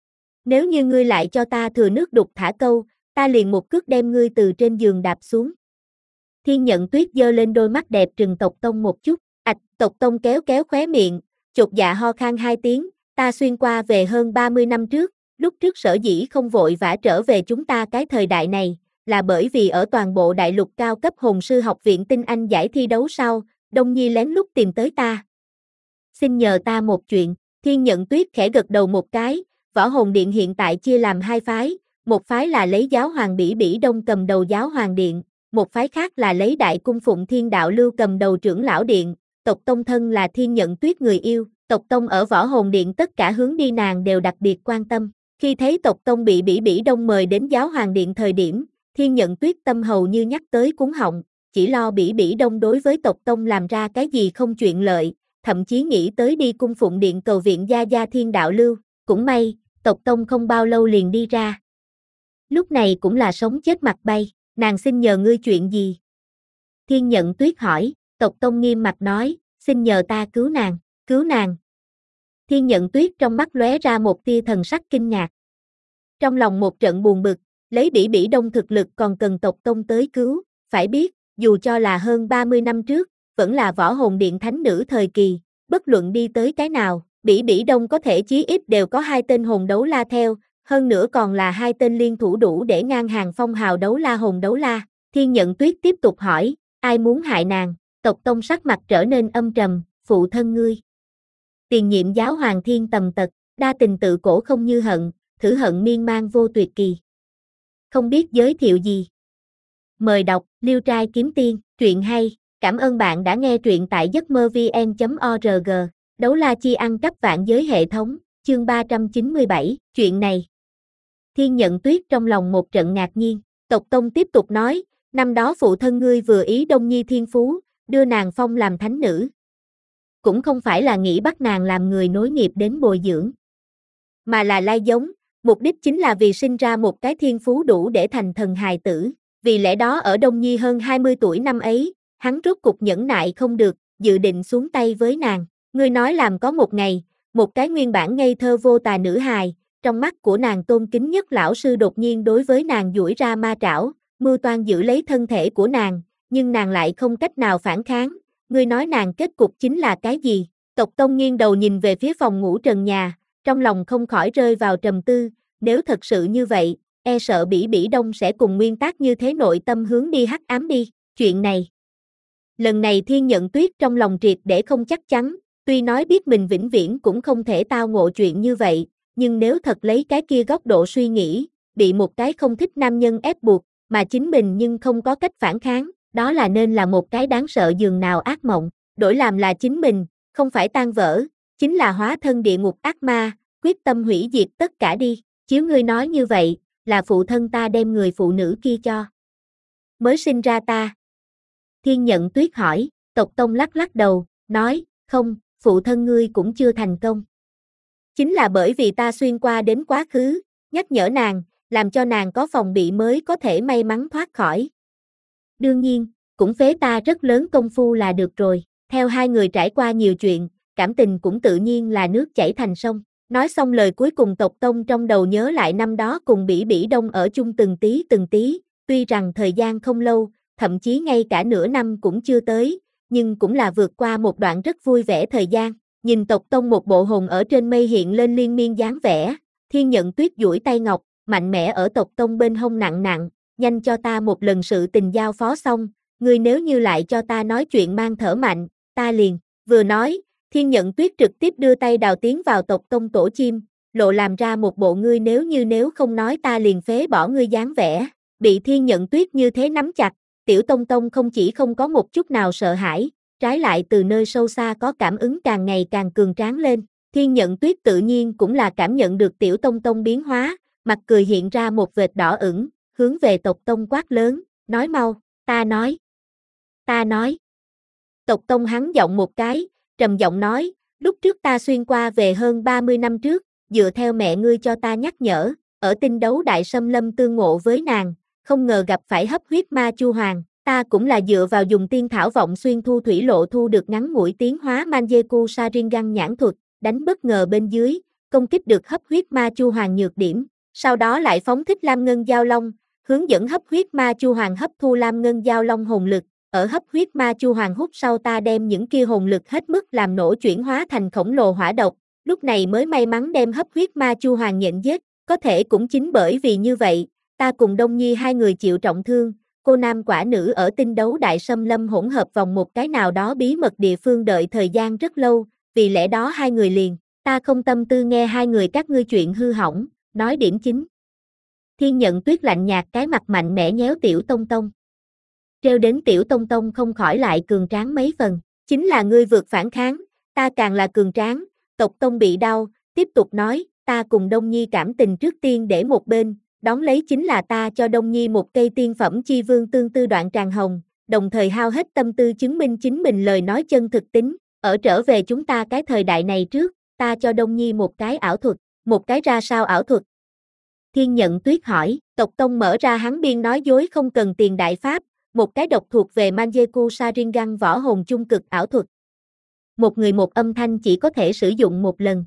S1: Nếu như ngươi lại cho ta thừa nước đục thả câu, ta liền một cước đem ngươi từ trên giường đạp xuống. Thiên Nhận Tuyết giơ lên đôi mắt đẹp trừng tộc tông một chút, ạch, tộc tông kéo kéo khóe miệng, chột dạ ho khan hai tiếng, ta xuyên qua về hơn ba mươi năm trước, lúc trước sở dĩ không vội vã trở về chúng ta cái thời đại này, là bởi vì ở toàn bộ đại lục cao cấp hồn sư học viện tinh anh giải thi đấu sau, Đông Nhi lén lút tìm tới ta. Xin nhờ ta một chuyện, Thiên Nhận Tuyết khẽ gật đầu một cái, Võ Hồn Điện hiện tại chia làm hai phái, một phái là lấy giáo hoàng Bỉ Bỉ Đông cầm đầu giáo hoàng điện, một phái khác là lấy đại cung phụng Thiên Đạo Lưu cầm đầu trưởng lão điện, tộc tông thân là Thiên Nhận Tuyết người yêu, tộc tông ở Võ Hồn Điện tất cả hướng đi nàng đều đặc biệt quan tâm, khi thấy tộc tông bị Bỉ Bỉ Đông mời đến giáo hoàng điện thời điểm, Thiên Nhận Tuyết tâm hầu như nhắc tới cuốn họng, chỉ lo Bỉ Bỉ Đông đối với tộc tông làm ra cái gì không chuyện lợi, thậm chí nghĩ tới đi cung phụng điện cầu viện gia gia Thiên Đạo Lưu, cũng may, tộc tông không bao lâu liền đi ra. lúc này cũng là sống chết mặt bay, nàng xin nhờ ngươi chuyện gì? Thiên Nhận Tuyết hỏi, Tộc Tông nghiêm mặt nói, xin nhờ ta cứu nàng, cứu nàng. Thiên Nhận Tuyết trong mắt lóe ra một tia thần sắc kinh ngạc. Trong lòng một trận buồn bực, lấy Bỉ Bỉ Đông thực lực còn cần Tộc Tông tới cứu, phải biết, dù cho là hơn ba mươi năm trước, vẫn là Võ Hồn Điện thánh nữ thời kỳ, bất luận đi tới cái nào, Bỉ Bỉ Đông có thể chí ít đều có hai tên hồn đấu la theo, hơn nữa còn là hai tên liên thủ đủ để ngang hàng phong hào đấu la hồn đấu la. Thiên Nhận Tuyết tiếp tục hỏi, ai muốn hại nàng? Tộc Tông sắc mặt trở nên âm trầm, phụ thân ngươi. Tiền nhiệm giáo hoàng Thiên Tầm Tật, đa tình tự cổ không như hận, thử hận miên man vô tuyệt kỳ. Không biết giới thiệu gì? Mời đọc, Liêu Trai Kiếm Tiên, truyện hay, cảm ơn bạn đã nghe truyện tại giấc mơ vn chấm org, đấu la chi ăn cắp vạn giới hệ thống, chương ba trăm chín mươi bảy, chuyện này. Thiên Nhận Tuyết trong lòng một trận ngạc nhiên, Tộc Tông tiếp tục nói, năm đó phụ thân ngươi vừa ý Đông Nhi thiên phú, đưa nàng phong làm thánh nữ. Cũng không phải là nghĩ bắt nàng làm người nối nghiệp đến bồi dưỡng, mà là lai giống, mục đích chính là vì sinh ra một cái thiên phú đủ để thành thần hài tử. Vì lẽ đó ở Đông Nhi hơn hai mươi tuổi năm ấy, hắn rốt cục nhẫn nại không được, dự định xuống tay với nàng. Ngươi nói làm có một ngày, một cái nguyên bản ngây thơ vô tà nữ hài, trong mắt của nàng tôn kính nhất lão sư đột nhiên đối với nàng duỗi ra ma trảo, mưu toan giữ lấy thân thể của nàng, nhưng nàng lại không cách nào phản kháng. Ngươi nói nàng kết cục chính là cái gì? Tộc Tông nghiêng đầu nhìn về phía phòng ngủ trần nhà, trong lòng không khỏi rơi vào trầm tư, nếu thật sự như vậy, e sợ Bỉ Bỉ Đông sẽ cùng nguyên tác như thế nội tâm hướng đi hắc ám đi. Chuyện này, lần này Thiên Nhận Tuyết trong lòng triệt để không chắc chắn, tuy nói biết mình vĩnh viễn cũng không thể tao ngộ chuyện như vậy, nhưng nếu thật lấy cái kia góc độ suy nghĩ, bị một cái không thích nam nhân ép buộc, mà chính mình nhưng không có cách phản kháng, đó là nên là một cái đáng sợ dường nào ác mộng, đổi làm là chính mình, không phải tan vỡ, chính là hóa thân địa ngục ác ma, quyết tâm hủy diệt tất cả đi. Chiếu ngươi nói như vậy, là phụ thân ta đem người phụ nữ kia cho mới sinh ra ta. Thiên Nhận Tuyết hỏi, Tộc Tông lắc lắc đầu, nói, không, phụ thân ngươi cũng chưa thành công. Chính là bởi vì ta xuyên qua đến quá khứ, nhắc nhở nàng, làm cho nàng có phòng bị mới có thể may mắn thoát khỏi. Đương nhiên, cũng phế ta rất lớn công phu là được rồi. Theo hai người trải qua nhiều chuyện, cảm tình cũng tự nhiên là nước chảy thành sông. Nói xong lời cuối cùng, Tộc Tông trong đầu nhớ lại năm đó cùng Bỉ Bỉ Đông ở chung từng tí từng tí, tuy rằng thời gian không lâu, thậm chí ngay cả nửa năm cũng chưa tới, nhưng cũng là vượt qua một đoạn rất vui vẻ thời gian. Nhìn Tộc Tông một bộ hồn ở trên mây hiện lên liên miên dáng vẻ, Thiên Nhận Tuyết duỗi tay ngọc, mạnh mẽ ở Tộc Tông bên hông nặng nặng, nhanh cho ta một lần sự tình giao phó xong, ngươi nếu như lại cho ta nói chuyện mang thở mạnh, ta liền. Vừa nói, Thiên Nhận Tuyết trực tiếp đưa tay đào tiến vào Tộc Tông tổ chim, lộ làm ra một bộ ngươi nếu như nếu không nói ta liền phế bỏ ngươi dáng vẻ. Bị Thiên Nhận Tuyết như thế nắm chặt, Tiểu Tông Tông không chỉ không có một chút nào sợ hãi, trái lại từ nơi sâu xa có cảm ứng càng ngày càng cường tráng lên. Thiên Nhận Tuyết tự nhiên cũng là cảm nhận được Tiểu Tông Tông biến hóa, mặt cười hiện ra một vệt đỏ ửng, hướng về Tộc Tông quát lớn, nói mau, ta nói, ta nói. Tộc Tông hắn giọng một cái, trầm giọng nói, lúc trước ta xuyên qua về hơn ba mươi năm trước, dựa theo mẹ ngươi cho ta nhắc nhở, ở tinh đấu đại xâm lâm tương ngộ với nàng, không ngờ gặp phải hấp huyết ma Chu Hoàng, ta cũng là dựa vào dùng tiên thảo vọng xuyên thu thủy lộ thu được ngắn ngủi tiến hóa Manjeku Sharingan nhãn thuật, đánh bất ngờ bên dưới, công kích được hấp huyết ma Chu Hoàng nhược điểm, sau đó lại phóng thích Lam Ngân Giao Long, hướng dẫn hấp huyết ma Chu Hoàng hấp thu Lam Ngân Giao Long hồn lực, ở hấp huyết ma Chu Hoàng hút sau ta đem những kia hồn lực hết mức làm nổ chuyển hóa thành khổng lồ hỏa độc, lúc này mới may mắn đem hấp huyết ma Chu Hoàng nhện giết, có thể cũng chính bởi vì như vậy, ta cùng Đông Nhi hai người chịu trọng thương, cô nam quả nữ ở tinh đấu đại xâm lâm hỗn hợp vòng một cái nào đó bí mật địa phương đợi thời gian rất lâu, vì lẽ đó hai người liền, ta không tâm tư nghe hai người các ngươi chuyện hư hỏng, nói điểm chính. Thiên Nhận Tuyết lạnh nhạt cái mặt mạnh mẽ nhéo Tiểu Tông Tông. Trêu đến Tiểu Tông Tông không khỏi lại cường tráng mấy phần, chính là ngươi vượt phản kháng, ta càng là cường tráng. Tộc Tông bị đau, tiếp tục nói, ta cùng Đông Nhi cảm tình trước tiên để một bên, đón lấy chính là ta cho Đông Nhi một cây tiên phẩm chi vương tương tư đoạn tràng hồng, đồng thời hao hết tâm tư chứng minh chính mình lời nói chân thực tính, ở trở về chúng ta cái thời đại này trước, ta cho Đông Nhi một cái ảo thuật, một cái ra sao ảo thuật. Thiên Nhận Tuyết hỏi, tộc tông mở ra hắn biên nói dối không cần tiền đại pháp, một cái độc thuộc về Manjeku Sharingan võ hồn chung cực ảo thuật. Một người một âm thanh chỉ có thể sử dụng một lần.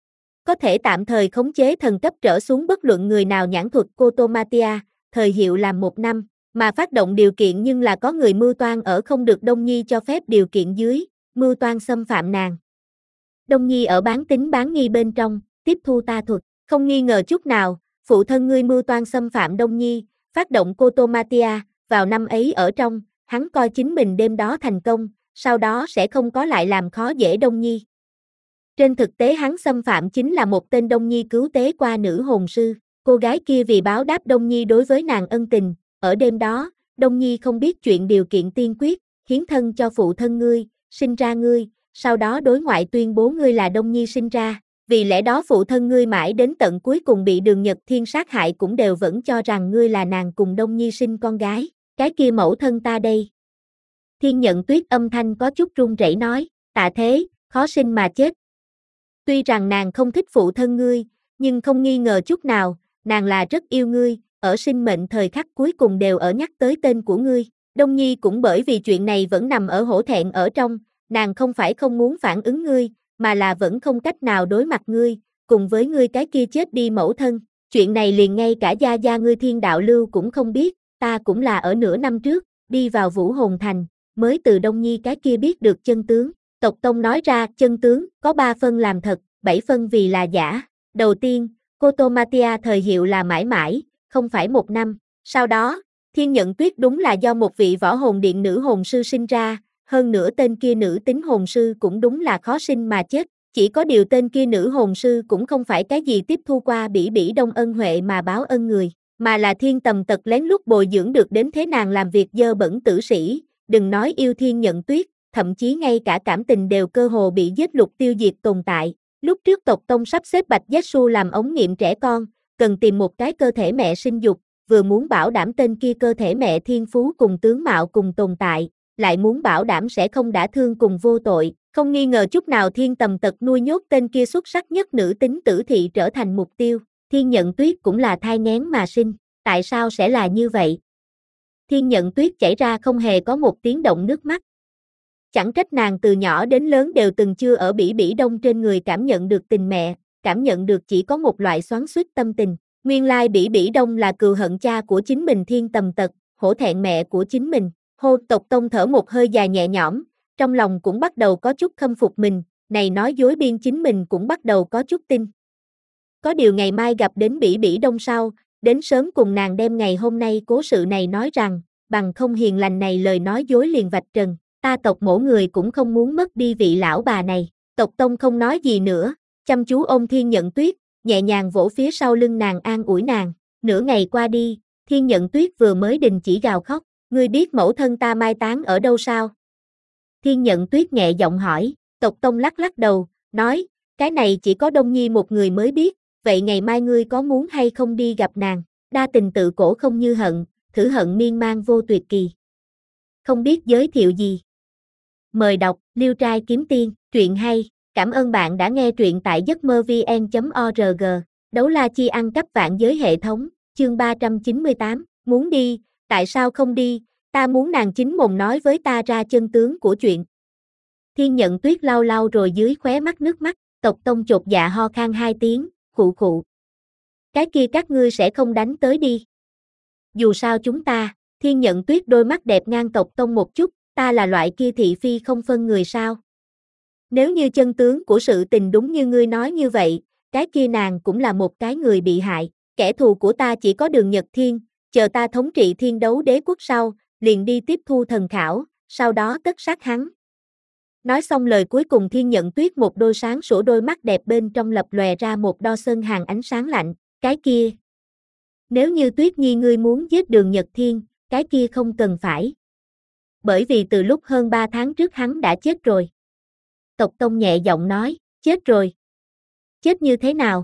S1: Có thể tạm thời khống chế thần cấp trở xuống bất luận người nào nhãn thuật Kotomatia, thời hiệu làm một năm, mà phát động điều kiện nhưng là có người mưu toan ở không được Đông Nhi cho phép điều kiện dưới, mưu toan xâm phạm nàng. Đông Nhi ở bán tính bán nghi bên trong, tiếp thu ta thuật, không nghi ngờ chút nào, phụ thân ngươi mưu toan xâm phạm Đông Nhi, phát động Kotomatia, vào năm ấy ở trong, hắn coi chính mình đêm đó thành công, sau đó sẽ không có lại làm khó dễ Đông Nhi. Trên thực tế hắn xâm phạm chính là một tên Đông Nhi cứu tế qua nữ hồn sư, cô gái kia vì báo đáp Đông Nhi đối với nàng ân tình, ở đêm đó, Đông Nhi không biết chuyện điều kiện tiên quyết, hiến thân cho phụ thân ngươi, sinh ra ngươi, sau đó đối ngoại tuyên bố ngươi là Đông Nhi sinh ra, vì lẽ đó phụ thân ngươi mãi đến tận cuối cùng bị Đường Nhật Thiên sát hại cũng đều vẫn cho rằng ngươi là nàng cùng Đông Nhi sinh con gái, cái kia mẫu thân ta đây. Thiên Nhận Tuyết âm thanh có chút run rẩy nói, tạ thế, khó sinh mà chết. Tuy rằng nàng không thích phụ thân ngươi, nhưng không nghi ngờ chút nào, nàng là rất yêu ngươi, ở sinh mệnh thời khắc cuối cùng đều ở nhắc tới tên của ngươi. Đông Nhi cũng bởi vì chuyện này vẫn nằm ở hổ thẹn ở trong, nàng không phải không muốn phản ứng ngươi, mà là vẫn không cách nào đối mặt ngươi, cùng với ngươi cái kia chết đi mẫu thân. Chuyện này liền ngay cả gia gia ngươi Thiên Đạo Lưu cũng không biết, ta cũng là ở nửa năm trước, đi vào Vũ Hồn Thành, mới từ Đông Nhi cái kia biết được chân tướng. Tộc Tông nói ra chân tướng, có ba phân làm thật, bảy phân vì là giả. Đầu tiên, Kotomatia thời hiệu là mãi mãi, không phải một năm. Sau đó, Thiên Nhận Tuyết đúng là do một vị võ hồn điện nữ hồn sư sinh ra, hơn nữa tên kia nữ tính hồn sư cũng đúng là khó sinh mà chết. Chỉ có điều tên kia nữ hồn sư cũng không phải cái gì tiếp thu qua bỉ bỉ đông ân huệ mà báo ân người, mà là thiên tầm tật lén lút bồi dưỡng được đến thế nàng làm việc dơ bẩn tử sĩ, đừng nói yêu Thiên Nhận Tuyết, thậm chí ngay cả cảm tình đều cơ hồ bị giết lục tiêu diệt tồn tại. Lúc trước tộc Tông sắp xếp Bạch Zetsu làm ống nghiệm trẻ con, cần tìm một cái cơ thể mẹ sinh dục, vừa muốn bảo đảm tên kia cơ thể mẹ thiên phú cùng tướng mạo cùng tồn tại, lại muốn bảo đảm sẽ không đả thương cùng vô tội, không nghi ngờ chút nào Thiên Tầm Tật nuôi nhốt tên kia xuất sắc nhất nữ tính tử thị trở thành mục tiêu. Thiên Nhận Tuyết cũng là thai nghén mà sinh, tại sao sẽ là như vậy? Thiên Nhận Tuyết chảy ra không hề có một tiếng động nước mắt. Chẳng trách nàng từ nhỏ đến lớn đều từng chưa ở bỉ bỉ đông trên người cảm nhận được tình mẹ, cảm nhận được chỉ có một loại xoắn xuýt tâm tình. Nguyên lai bỉ bỉ đông là cừu hận cha của chính mình Thiên Tầm Tật, hổ thẹn mẹ của chính mình. Hô tộc Tông thở một hơi dài nhẹ nhõm, trong lòng cũng bắt đầu có chút khâm phục mình, này nói dối biên chính mình cũng bắt đầu có chút tin. Có điều ngày mai gặp đến bỉ bỉ đông sau, đến sớm cùng nàng đem ngày hôm nay cố sự này nói rằng, bằng không hiền lành này lời nói dối liền vạch trần. Ta tộc mỗi người cũng không muốn mất đi vị lão bà này. Tộc Tông không nói gì nữa, chăm chú ôm Thiên Nhận Tuyết, nhẹ nhàng vỗ phía sau lưng nàng an ủi nàng. Nửa ngày qua đi, Thiên Nhận Tuyết vừa mới đình chỉ gào khóc, ngươi biết mẫu thân ta mai táng ở đâu sao? Thiên Nhận Tuyết nhẹ giọng hỏi, Tộc Tông lắc lắc đầu, nói, cái này chỉ có Đông Nhi một người mới biết, vậy ngày mai ngươi có muốn hay không đi gặp nàng? Đa tình tự cổ không như hận, thử hận miên man vô tuyệt kỳ. Không biết giới thiệu gì? Mời đọc, Liêu Trai Kiếm Tiên, truyện hay, cảm ơn bạn đã nghe truyện tại giấc mơ vn chấm org, đấu la chi ăn cắp vạn giới hệ thống, chương ba trăm chín mươi tám, muốn đi, tại sao không đi, ta muốn nàng chính mồm nói với ta ra chân tướng của chuyện. Thiên Nhận Tuyết lau lau rồi dưới khóe mắt nước mắt, Tộc Tông chột dạ ho khan hai tiếng, khụ khụ. Cái kia các ngươi sẽ không đánh tới đi. Dù sao chúng ta, Thiên Nhận Tuyết đôi mắt đẹp ngang Tộc Tông một chút, ta là loại kia thị phi không phân người sao? Nếu như chân tướng của sự tình đúng như ngươi nói như vậy, cái kia nàng cũng là một cái người bị hại, kẻ thù của ta chỉ có Đường Nhật Thiên, chờ ta thống trị Thiên Đấu Đế quốc sau, liền đi tiếp thu thần khảo, sau đó tất sát hắn. Nói xong lời cuối cùng Thiên Nhận Tuyết một đôi sáng sủa đôi mắt đẹp bên trong lập lòe ra một đo sơn hàn ánh sáng lạnh, cái kia. Nếu như Tuyết Nhi ngươi muốn giết Đường Nhật Thiên, cái kia không cần phải. Bởi vì từ lúc hơn ba tháng trước hắn đã chết rồi. Tộc Tông nhẹ giọng nói, chết rồi. Chết như thế nào?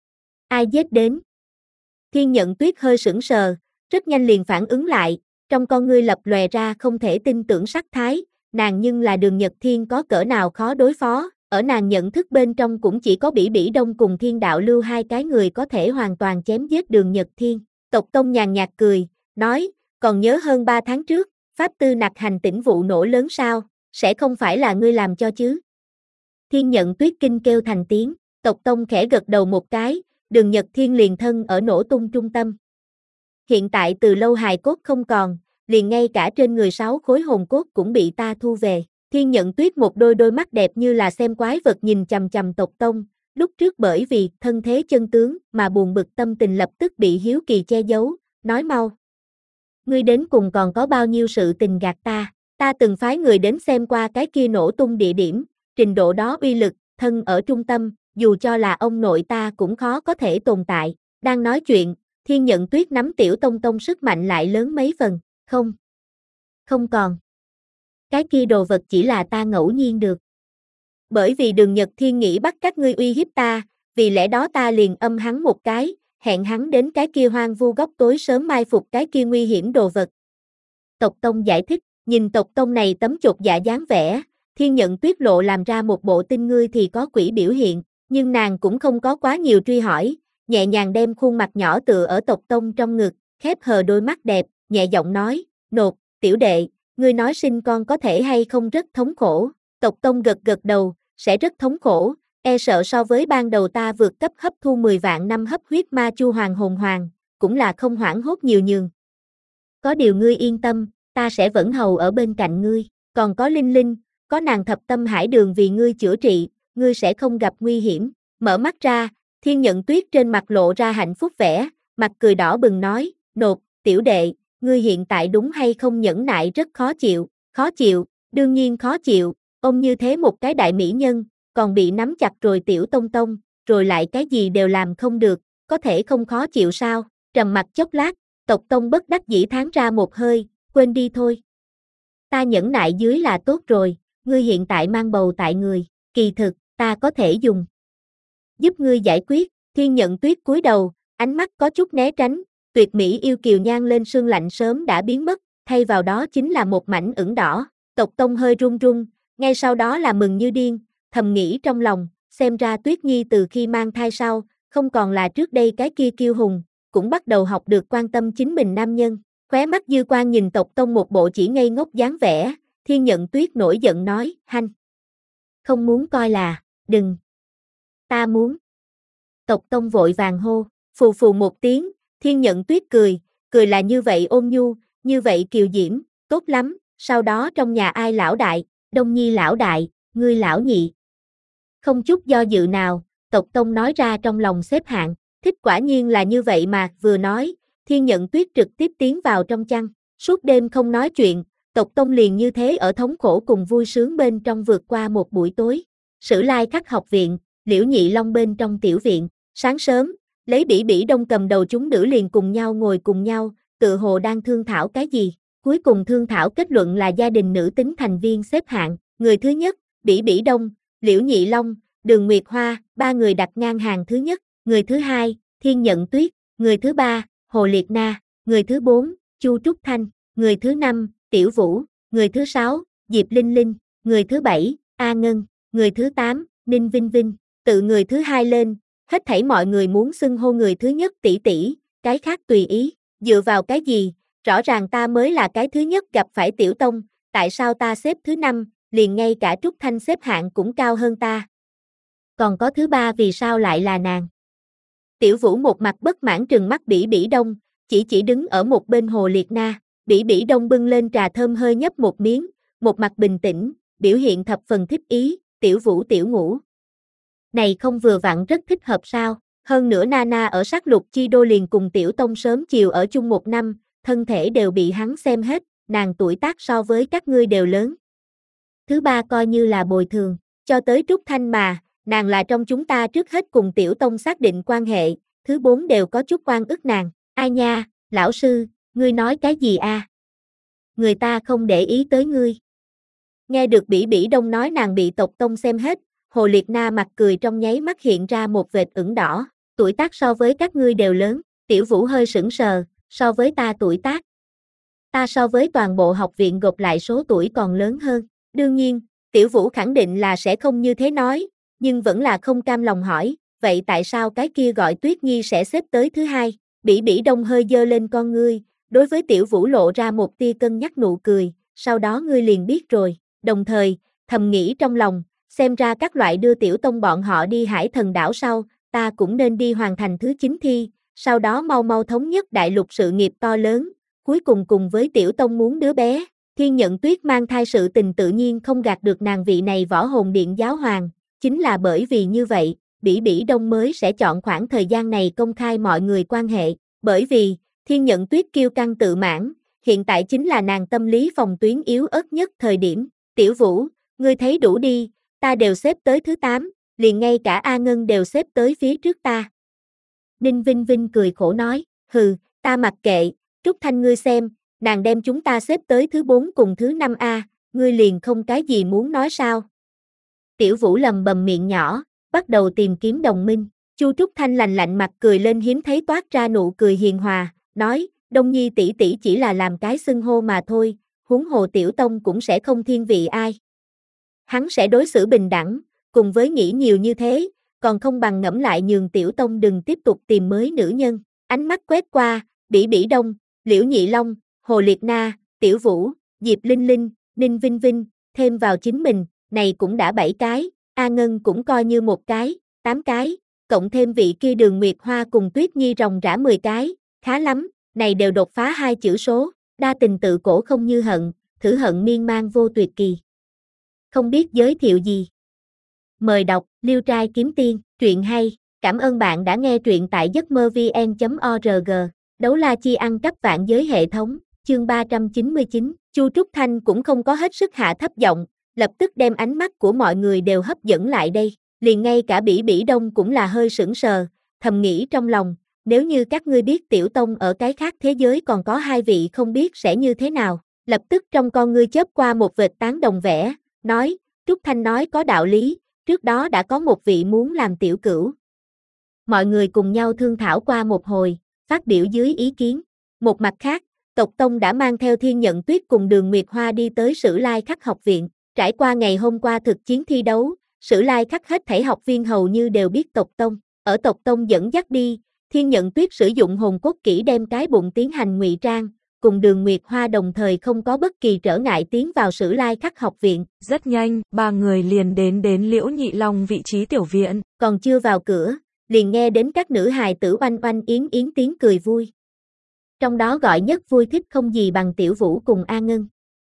S1: Ai giết đến? Thiên Nhận Tuyết hơi sững sờ, rất nhanh liền phản ứng lại, trong con ngươi lập lòe ra không thể tin tưởng sắc thái, nàng nhưng là Đường Nhật Thiên có cỡ nào khó đối phó, Ở nàng nhận thức bên trong cũng chỉ có Bỉ Bỉ Đông cùng Thiên Đạo Lưu hai cái người có thể hoàn toàn chém giết Đường Nhật Thiên. Tộc Tông nhàn nhạt cười, nói, còn nhớ hơn ba tháng trước, Pháp Tư nặc hành tỉnh vụ nổ lớn sao, sẽ không phải là ngươi làm cho chứ? Thiên Nhận Tuyết kinh kêu thành tiếng, Tộc Tông khẽ gật đầu một cái, Đường Nhật Thiên liền thân ở nổ tung trung tâm. Hiện tại từ lâu hài cốt không còn, liền ngay cả trên người sáu khối hồn cốt cũng bị ta thu về. Thiên Nhận Tuyết một đôi đôi mắt đẹp như là xem quái vật nhìn chằm chằm Tộc Tông, lúc trước bởi vì thân thế chân tướng mà buồn bực tâm tình lập tức bị hiếu kỳ che giấu, nói mau. Ngươi đến cùng còn có bao nhiêu sự tình gạt ta, ta từng phái người đến xem qua cái kia nổ tung địa điểm, trình độ đó uy lực, thân ở trung tâm, dù cho là ông nội ta cũng khó có thể tồn tại. Đang nói chuyện, Thiên Nhận Tuyết nắm Tiểu Tông Tông sức mạnh lại lớn mấy phần, không, không còn. Cái kia đồ vật chỉ là ta ngẫu nhiên được. Bởi vì Đường Nhật Thiên nghĩ bắt các ngươi uy hiếp ta, vì lẽ đó ta liền âm hắn một cái, hẹn hắn đến cái kia hoang vu góc tối sớm mai phục cái kia nguy hiểm đồ vật. Tộc Tông giải thích, nhìn Tộc Tông này tấm chột dạ dáng vẻ, Thiên Nhận Tuyết lộ làm ra một bộ tin ngươi thì có quỷ biểu hiện, nhưng nàng cũng không có quá nhiều truy hỏi, nhẹ nhàng đem khuôn mặt nhỏ tựa ở Tộc Tông trong ngực, khép hờ đôi mắt đẹp, nhẹ giọng nói, nột, tiểu đệ, ngươi nói sinh con có thể hay không rất thống khổ. Tộc Tông gật gật đầu, sẽ rất thống khổ, e sợ so với ban đầu ta vượt cấp hấp thu mười vạn năm hấp huyết ma chu hoàng hồn hoàng, cũng là không hoảng hốt nhiều nhường. Có điều ngươi yên tâm, ta sẽ vẫn hầu ở bên cạnh ngươi, còn có Linh Linh, có nàng thập tâm hải đường vì ngươi chữa trị, ngươi sẽ không gặp nguy hiểm. Mở mắt ra, Thiên Nhận Tuyết trên mặt lộ ra hạnh phúc vẻ, mặt cười đỏ bừng nói, nột, tiểu đệ, ngươi hiện tại đúng hay không nhẫn nại rất khó chịu, khó chịu, đương nhiên khó chịu, ông như thế một cái đại mỹ nhân, còn bị nắm chặt rồi Tiểu Tông Tông, rồi lại cái gì đều làm không được, có thể không khó chịu sao? Trầm mặt chốc lát, Tộc Tông bất đắc dĩ thán ra một hơi, quên đi thôi. Ta nhẫn nại dưới là tốt rồi, ngươi hiện tại mang bầu tại người, kỳ thực, ta có thể dùng. Giúp ngươi giải quyết, Thiên Nhận Tuyết cúi đầu, ánh mắt có chút né tránh, tuyệt mỹ yêu kiều nhan lên sương lạnh sớm đã biến mất, thay vào đó chính là một mảnh ửng đỏ. Tộc Tông hơi run run, ngay sau đó là mừng như điên, thầm nghĩ trong lòng, xem ra Tuyết Nhi từ khi mang thai sau, không còn là trước đây cái kia kiêu hùng, cũng bắt đầu học được quan tâm chính mình nam nhân. Khóe mắt dư quan nhìn Tộc Tông một bộ chỉ ngây ngốc dáng vẻ, Thiên Nhận Tuyết nổi giận nói, hanh. Không muốn coi là, đừng. Ta muốn. Tộc Tông vội vàng hô, phù phù một tiếng, Thiên Nhận Tuyết cười, cười là như vậy ôn nhu, như vậy kiều diễm, tốt lắm, sau đó trong nhà ai lão đại, Đông Nhi lão đại, ngươi lão nhị. Không chút do dự nào, Tộc Tông nói ra trong lòng xếp hạng, thích quả nhiên là như vậy mà, vừa nói, Thiên Nhận Tuyết trực tiếp tiến vào trong chăn, suốt đêm không nói chuyện, Tộc Tông liền như thế ở thống khổ cùng vui sướng bên trong vượt qua một buổi tối. Sử Lai Khắc học viện, Liễu Nhị Long bên trong tiểu viện, sáng sớm, lấy Bỉ Bỉ Đông cầm đầu chúng nữ liền cùng nhau ngồi cùng nhau, tự hồ đang thương thảo cái gì, cuối cùng thương thảo kết luận là gia đình nữ tính thành viên xếp hạng, người thứ nhất, Bỉ Bỉ Đông, Liễu Nhị Long, Đường Nguyệt Hoa, ba người đặt ngang hàng thứ nhất, người thứ hai, Thiên Nhận Tuyết, người thứ ba, Hồ Liệt Na, người thứ bốn, Chu Trúc Thanh, người thứ năm, Tiểu Vũ, người thứ sáu, Diệp Linh Linh, người thứ bảy, A Ngân, người thứ tám, Ninh Vinh Vinh, tự người thứ hai lên, hết thảy mọi người muốn xưng hô người thứ nhất tỷ tỷ, cái khác tùy ý, dựa vào cái gì, rõ ràng ta mới là cái thứ nhất gặp phải Tiểu Tông, tại sao ta xếp thứ năm, liền ngay cả Trúc Thanh xếp hạng cũng cao hơn ta. Còn có thứ ba vì sao lại là nàng? Tiểu Vũ một mặt bất mãn trừng mắt Bỉ Bỉ Đông, chỉ chỉ đứng ở một bên Hồ Liệt Na, Bỉ Bỉ Đông bưng lên trà thơm hơi nhấp một miếng, một mặt bình tĩnh, biểu hiện thập phần thích ý, Tiểu Vũ tiểu ngũ. Này không vừa vặn rất thích hợp sao, hơn nữa Nana ở sát lục chi đô liền cùng Tiểu Tông sớm chiều ở chung một năm, thân thể đều bị hắn xem hết, nàng tuổi tác so với các ngươi đều lớn. Thứ ba coi như là bồi thường, cho tới Trúc Thanh mà, nàng là trong chúng ta trước hết cùng Tiểu Tông xác định quan hệ, thứ bốn đều có chút oan ức nàng, ai nha, lão sư, ngươi nói cái gì a? À? Người ta không để ý tới ngươi. Nghe được Bỉ Bỉ Đông nói nàng bị Tộc Tông xem hết, Hồ Liệt Na mặt cười trong nháy mắt hiện ra một vệt ửng đỏ, tuổi tác so với các ngươi đều lớn, Tiểu Vũ hơi sững sờ, so với ta tuổi tác. Ta so với toàn bộ học viện gộp lại số tuổi còn lớn hơn, đương nhiên, Tiểu Vũ khẳng định là sẽ không như thế nói, nhưng vẫn là không cam lòng hỏi, vậy tại sao cái kia gọi Tuyết Nhi sẽ xếp tới thứ hai? Bỉ Bỉ Đông hơi dơ lên con ngươi, đối với Tiểu Vũ lộ ra một tia cân nhắc nụ cười, sau đó ngươi liền biết rồi, đồng thời, thầm nghĩ trong lòng, xem ra các loại đưa Tiểu Tông bọn họ đi Hải Thần đảo sau, ta cũng nên đi hoàn thành thứ chín thi, sau đó mau mau thống nhất đại lục sự nghiệp to lớn, cuối cùng cùng với Tiểu Tông muốn đứa bé. Thiên Nhận Tuyết mang thai sự tình tự nhiên không gạt được nàng vị này võ hồn điện giáo hoàng, chính là bởi vì như vậy, Bỉ Bỉ Đông mới sẽ chọn khoảng thời gian này công khai mọi người quan hệ, bởi vì, Thiên Nhận Tuyết kiêu căng tự mãn, hiện tại chính là nàng tâm lý phòng tuyến yếu ớt nhất thời điểm. Tiểu Vũ, ngươi thấy đủ đi, ta đều xếp tới thứ tám, liền ngay cả A Ngân đều xếp tới phía trước ta. Ninh Vinh Vinh cười khổ nói, hừ, ta mặc kệ, Trúc Thanh ngươi xem, nàng đem chúng ta xếp tới thứ bốn cùng thứ năm A, ngươi liền không cái gì muốn nói sao? Tiểu Vũ lầm bầm miệng nhỏ, bắt đầu tìm kiếm đồng minh. Chu Trúc Thanh lạnh lạnh mặt cười lên hiếm thấy toát ra nụ cười hiền hòa, nói, Đông Nhi tỷ tỷ chỉ là làm cái xưng hô mà thôi, huống hồ Tiểu Tông cũng sẽ không thiên vị ai. Hắn sẽ đối xử bình đẳng, cùng với nghĩ nhiều như thế, còn không bằng ngẫm lại nhường Tiểu Tông đừng tiếp tục tìm mới nữ nhân. Ánh mắt quét qua, Bỉ Bỉ Đông, Liễu Nhị Long, Hồ Liệt Na, Tiểu Vũ, Diệp Linh Linh, Ninh Vinh Vinh, thêm vào chính mình, này cũng đã bảy cái, A Ngân cũng coi như một cái, tám cái, cộng thêm vị kia Đường Nguyệt Hoa cùng Tuyết Nhi ròng rã mười cái, khá lắm, này đều đột phá hai chữ số, đa tình tự cổ không như hận, thử hận miên man vô tuyệt kỳ. Không biết giới thiệu gì? Mời đọc, Liêu Trai Kiếm Tiên, truyện hay, cảm ơn bạn đã nghe truyện tại giấc mơ vn chấm org, đấu la chi ăn cắp vạn giới hệ thống, chương ba trăm chín mươi chín, Chu Trúc Thanh cũng không có hết sức hạ thấp giọng, lập tức đem ánh mắt của mọi người đều hấp dẫn lại đây, liền ngay cả Bỉ Bỉ Đông cũng là hơi sững sờ, thầm nghĩ trong lòng, nếu như các ngươi biết Tiểu Tông ở cái khác thế giới còn có hai vị không biết sẽ như thế nào, lập tức trong con ngươi chớp qua một vệt tán đồng vẻ, nói, Trúc Thanh nói có đạo lý, trước đó đã có một vị muốn làm tiểu cửu. Mọi người cùng nhau thương thảo qua một hồi, phát biểu dưới ý kiến. Một mặt khác, Tộc Tông đã mang theo Thiên Nhận Tuyết cùng Đường Nguyệt Hoa đi tới Sử Lai Khắc học viện, trải qua ngày hôm qua thực chiến thi đấu, Sử Lai Khắc hết thảy học viên hầu như đều biết Tộc Tông, ở Tộc Tông dẫn dắt đi, Thiên Nhận Tuyết sử dụng hồn cốt kỹ đem cái bụng tiến hành ngụy trang, cùng Đường Nguyệt Hoa đồng thời không có bất kỳ trở ngại tiến vào Sử Lai Khắc học viện.
S2: Rất nhanh, ba người liền đến đến Liễu Nhị Long vị trí tiểu viện.
S1: Còn chưa vào cửa, liền nghe đến các nữ hài tử oanh oanh yến yến tiếng cười vui. Trong đó gọi nhất vui thích không gì bằng Tiểu Vũ cùng A Ngân.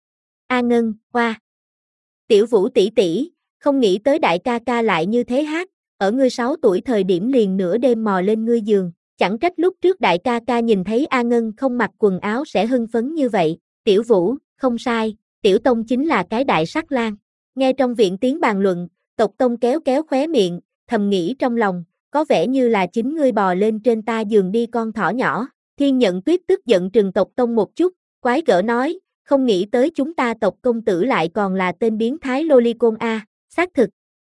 S1: A Ngân, hoa. Tiểu Vũ tỷ tỷ, không nghĩ tới đại ca ca lại như thế hát, ở ngươi sáu tuổi thời điểm liền nửa đêm mò lên ngươi giường, chẳng trách lúc trước đại ca ca nhìn thấy A Ngân không mặc quần áo sẽ hưng phấn như vậy. Tiểu Vũ, không sai, Tiểu Tông chính là cái đại sắc lang. Nghe trong viện tiếng bàn luận, Tộc Tông kéo kéo khóe miệng, thầm nghĩ trong lòng, có vẻ như là chính ngươi bò lên trên ta giường đi con thỏ nhỏ. Thiên Nhận Tuyết tức giận trừng Tộc Tông một chút, quái gở nói, không nghĩ tới chúng ta Tộc công tử lại còn là tên biến thái lolicon a, xác thực.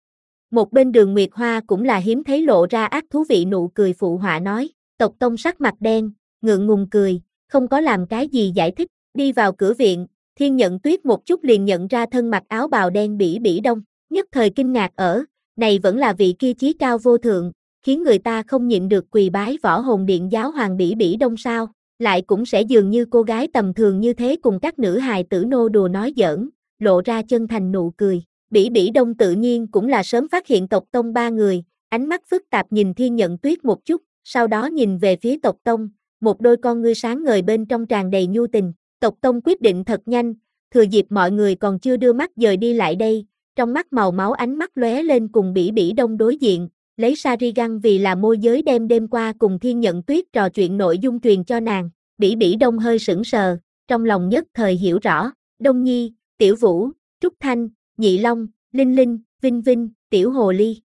S1: Một bên Đường Nguyệt Hoa cũng là hiếm thấy lộ ra ác thú vị nụ cười phụ họa nói, Tộc Tông sắc mặt đen, ngượng ngùng cười, không có làm cái gì giải thích, đi vào cửa viện, Thiên Nhận Tuyết một chút liền nhận ra thân mặc áo bào đen Bỉ Bỉ Đông, nhất thời kinh ngạc ở, này vẫn là vị kia chí cao vô thượng, khiến người ta không nhịn được quỳ bái võ hồn điện giáo hoàng Bỉ Bỉ Đông sao, lại cũng sẽ dường như cô gái tầm thường như thế cùng các nữ hài tử nô đùa nói giỡn, lộ ra chân thành nụ cười. Bỉ Bỉ Đông tự nhiên cũng là sớm phát hiện Tộc Tông ba người, ánh mắt phức tạp nhìn Thiên Nhận Tuyết một chút, sau đó nhìn về phía Tộc Tông, một đôi con ngươi sáng ngời bên trong tràn đầy nhu tình. Tộc Tông quyết định thật nhanh, thừa dịp mọi người còn chưa đưa mắt dời đi lại đây, trong mắt màu máu ánh mắt lóe lên cùng Bỉ Bỉ Đông đối diện, lấy Sharingan vì là môi giới đem đêm qua cùng Thiên Nhận Tuyết trò chuyện nội dung truyền cho nàng. Bỉ Bỉ Đông hơi sững sờ, trong lòng nhất thời hiểu rõ, Đông Nhi, Tiểu Vũ, Trúc Thanh, Nhị Long, Linh Linh, Vinh Vinh, Tiểu Hồ Ly.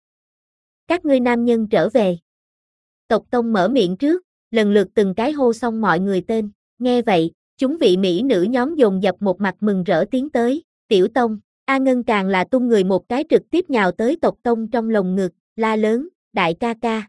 S1: Các ngươi nam nhân trở về. Tộc Tông mở miệng trước, lần lượt từng cái hô xong mọi người tên, nghe vậy, chúng vị mỹ nữ nhóm dồn dập một mặt mừng rỡ tiến tới, Tiểu Tông, A Ngân càng là tung người một cái trực tiếp nhào tới Tộc Tông trong lồng ngực, la lớn, đại ca ca.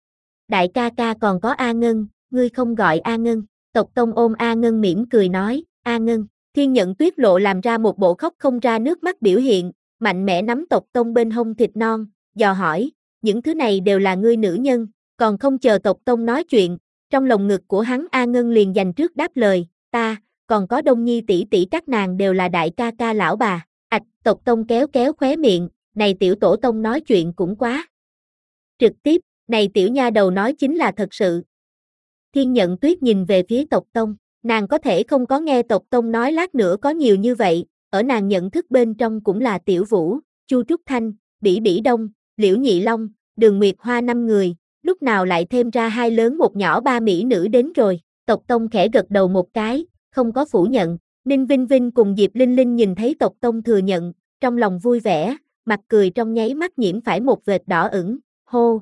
S1: Đại ca ca còn có A Ngân, ngươi không gọi A Ngân. Tộc Tông ôm A Ngân mỉm cười nói, A Ngân. Thiên Nhận Tuyết lộ làm ra một bộ khóc không ra nước mắt biểu hiện, mạnh mẽ nắm Tộc Tông bên hông thịt non, dò hỏi, những thứ này đều là ngươi nữ nhân, còn không chờ Tộc Tông nói chuyện, trong lồng ngực của hắn A Ngân liền dành trước đáp lời, ta, còn có Đông Nhi tỷ tỷ các nàng đều là đại ca ca lão bà, ạch, Tộc Tông kéo kéo khóe miệng, này tiểu tổ tông nói chuyện cũng quá trực tiếp, này tiểu nha đầu nói chính là thật sự. Thiên Nhận Tuyết nhìn về phía Tộc Tông, nàng có thể không có nghe Tộc Tông nói lát nữa có nhiều như vậy, ở nàng nhận thức bên trong cũng là Tiểu Vũ, Chu Trúc Thanh, Bỉ Bỉ Đông, Liễu Nhị Long, Đường Nguyệt Hoa năm người, lúc nào lại thêm ra hai lớn một nhỏ ba mỹ nữ đến rồi, Tộc Tông khẽ gật đầu một cái, không có phủ nhận, Ninh Vinh Vinh cùng Diệp Linh Linh nhìn thấy Tộc Tông thừa nhận, trong lòng vui vẻ, mặt cười trong nháy mắt nhiễm phải một vệt đỏ ửng, hô.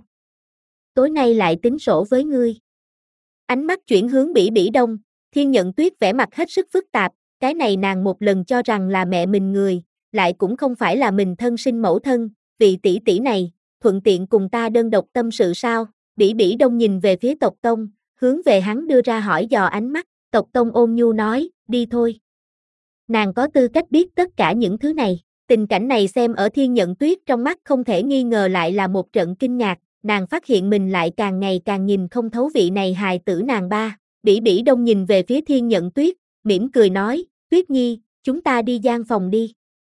S1: Tối nay lại tính sổ với ngươi. Ánh mắt chuyển hướng Bỉ Bỉ Đông, Thiên Nhận Tuyết vẻ mặt hết sức phức tạp, cái này nàng một lần cho rằng là mẹ mình người, lại cũng không phải là mình thân sinh mẫu thân, vị tỷ tỷ này, thuận tiện cùng ta đơn độc tâm sự sao, Bỉ Bỉ Đông nhìn về phía Tộc Tông, hướng về hắn đưa ra hỏi dò ánh mắt, Tộc Tông ôn nhu nói, đi thôi. Nàng có tư cách biết tất cả những thứ này, tình cảnh này xem ở Thiên Nhận Tuyết trong mắt không thể nghi ngờ lại là một trận kinh ngạc, nàng phát hiện mình lại càng ngày càng nhìn không thấu vị này hài tử nàng ba, Bỉ Bỉ Đông nhìn về phía Thiên Nhận Tuyết, mỉm cười nói, Tuyết Nhi, chúng ta đi gian phòng đi.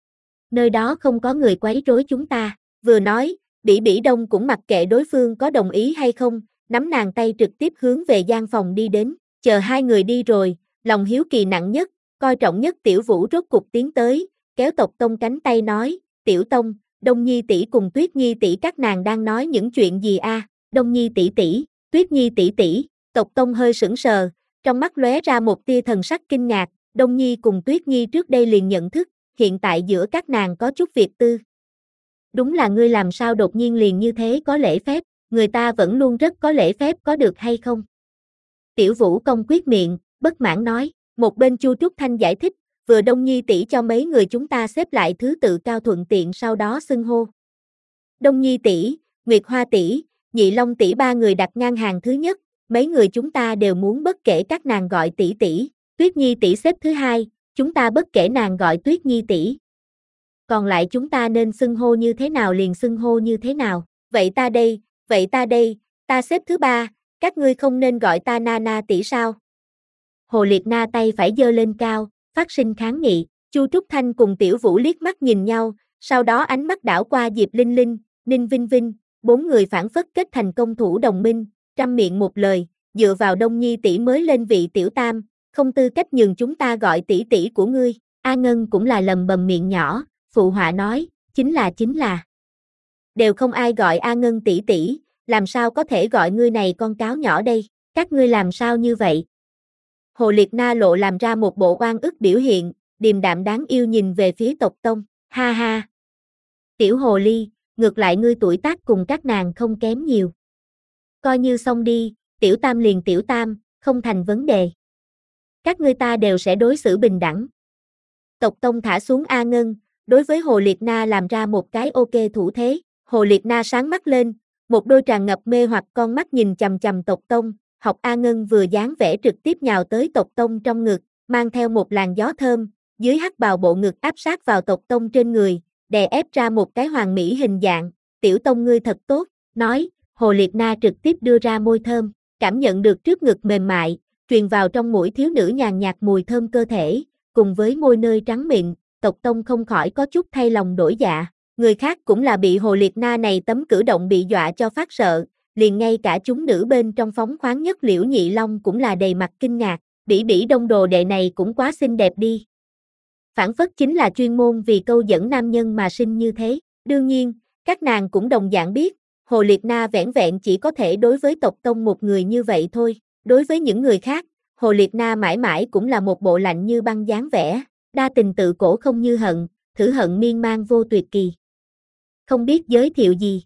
S1: Nơi đó không có người quấy rối chúng ta, vừa nói, Bỉ Bỉ Đông cũng mặc kệ đối phương có đồng ý hay không, nắm nàng tay trực tiếp hướng về gian phòng đi đến, chờ hai người đi rồi, lòng hiếu kỳ nặng nhất, coi trọng nhất Tiểu Vũ rốt cục tiến tới, kéo Tộc Tông cánh tay nói, Tiểu Tông, Đông Nhi tỷ cùng Tuyết Nhi tỷ các nàng đang nói những chuyện gì a? À? Đông Nhi tỷ tỷ, Tuyết Nhi tỷ tỷ, Tộc Tông hơi sững sờ, trong mắt lóe ra một tia thần sắc kinh ngạc, Đông Nhi cùng Tuyết Nhi trước đây liền nhận thức, hiện tại giữa các nàng có chút việc tư. Đúng là ngươi làm sao đột nhiên liền như thế có lễ phép, người ta vẫn luôn rất có lễ phép có được hay không? Tiểu Vũ cong quyết miệng, bất mãn nói, một bên Chu Trúc Thanh giải thích, vừa Đông Nhi tỷ cho mấy người chúng ta xếp lại thứ tự cao thuận tiện sau đó xưng hô. Đông Nhi tỷ, Nguyệt Hoa tỷ, Nhị Long tỷ ba người đặt ngang hàng thứ nhất, mấy người chúng ta đều muốn bất kể các nàng gọi tỷ tỷ, Tuyết Nhi tỷ xếp thứ hai, chúng ta bất kể nàng gọi Tuyết Nhi tỷ. Còn lại chúng ta nên xưng hô như thế nào liền xưng hô như thế nào, vậy ta đây, vậy ta đây, ta xếp thứ ba, các ngươi không nên gọi ta Nana tỷ sao? Hồ Liệt Na tay phải giơ lên cao, phát sinh kháng nghị, Chu Trúc Thanh cùng Tiểu Vũ liếc mắt nhìn nhau, sau đó ánh mắt đảo qua Diệp Linh Linh, Ninh Vinh Vinh, bốn người phản phất kết thành công thủ đồng minh, trăm miệng một lời, dựa vào Đông Nhi tỷ mới lên vị tiểu tam, không tư cách nhường chúng ta gọi tỷ tỷ của ngươi, A Ngân cũng là lầm bầm miệng nhỏ, phụ họa nói, chính là chính là. Đều không ai gọi A Ngân tỷ tỷ, làm sao có thể gọi ngươi này con cáo nhỏ đây, các ngươi làm sao như vậy? Hồ Liệt Na lộ làm ra một bộ oan ức biểu hiện, điềm đạm đáng yêu nhìn về phía Tộc Tông, ha ha. Tiểu Hồ Ly, ngược lại ngươi tuổi tác cùng các nàng không kém nhiều. Coi như xong đi, tiểu tam liền tiểu tam, không thành vấn đề. Các ngươi ta đều sẽ đối xử bình đẳng. Tộc Tông thả xuống A Ngân, đối với Hồ Liệt Na làm ra một cái ok thủ thế, Hồ Liệt Na sáng mắt lên, một đôi tràn ngập mê hoặc con mắt nhìn chằm chằm Tộc Tông, học A Ngân vừa dáng vẻ trực tiếp nhào tới Tộc Tông trong ngực, mang theo một làn gió thơm, dưới hắc bào bộ ngực áp sát vào Tộc Tông trên người, đè ép ra một cái hoàn mỹ hình dạng, Tiểu Tông ngươi thật tốt, nói, Hồ Liệt Na trực tiếp đưa ra môi thơm, cảm nhận được trước ngực mềm mại, truyền vào trong mũi thiếu nữ nhàn nhạt mùi thơm cơ thể, cùng với môi nơi trắng mịn, Tộc Tông không khỏi có chút thay lòng đổi dạ, người khác cũng là bị Hồ Liệt Na này tấm cử động bị dọa cho phát sợ, liền ngay cả chúng nữ bên trong phóng khoáng nhất Liễu Nhị Long cũng là đầy mặt kinh ngạc, Bỉ Bỉ Đông đồ đệ này cũng quá xinh đẹp đi. Phản phất chính là chuyên môn vì câu dẫn nam nhân mà sinh như thế, đương nhiên, các nàng cũng đồng dạng biết, Hồ Liệt Na vẻn vẹn chỉ có thể đối với Tộc Tông một người như vậy thôi, đối với những người khác, Hồ Liệt Na mãi mãi cũng là một bộ lạnh như băng dáng vẻ, đa tình tự cổ không như hận, thử hận miên man vô tuyệt kỳ. Không biết giới thiệu gì?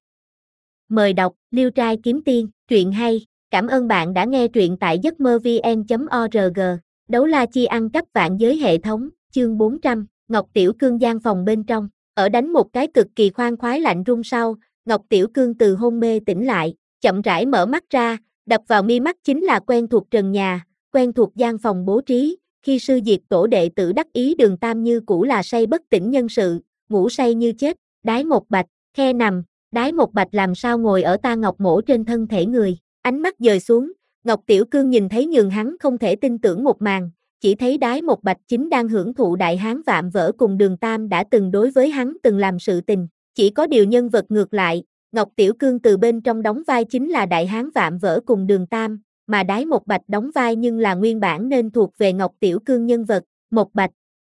S1: Mời đọc, Liêu Trai Kiếm Tiên, truyện hay, cảm ơn bạn đã nghe truyện tại giấc mơ vn chấm org, đấu la chi ăn cắp vạn giới hệ thống, chương bốn trăm, Ngọc Tiểu Cương gian phòng bên trong, ở đánh một cái cực kỳ khoan khoái lạnh rung sau, Ngọc Tiểu Cương từ hôn mê tỉnh lại, chậm rãi mở mắt ra, đập vào mi mắt chính là quen thuộc trần nhà, quen thuộc gian phòng bố trí, khi sư diệt tổ đệ tử đắc ý Đường Tam như cũ là say bất tỉnh nhân sự, ngủ say như chết, Đái Một Bạch, khe nằm, Đái Một Bạch làm sao ngồi ở ta ngọc mổ trên thân thể người, ánh mắt dời xuống, Ngọc Tiểu Cương nhìn thấy nhường hắn không thể tin tưởng một màn, chỉ thấy Đái Một Bạch chính đang hưởng thụ đại hán vạm vỡ cùng Đường Tam đã từng đối với hắn từng làm sự tình, chỉ có điều nhân vật ngược lại, Ngọc Tiểu Cương từ bên trong đóng vai chính là đại hán vạm vỡ cùng Đường Tam, mà Đái Một Bạch đóng vai nhưng là nguyên bản nên thuộc về Ngọc Tiểu Cương nhân vật, Một Bạch.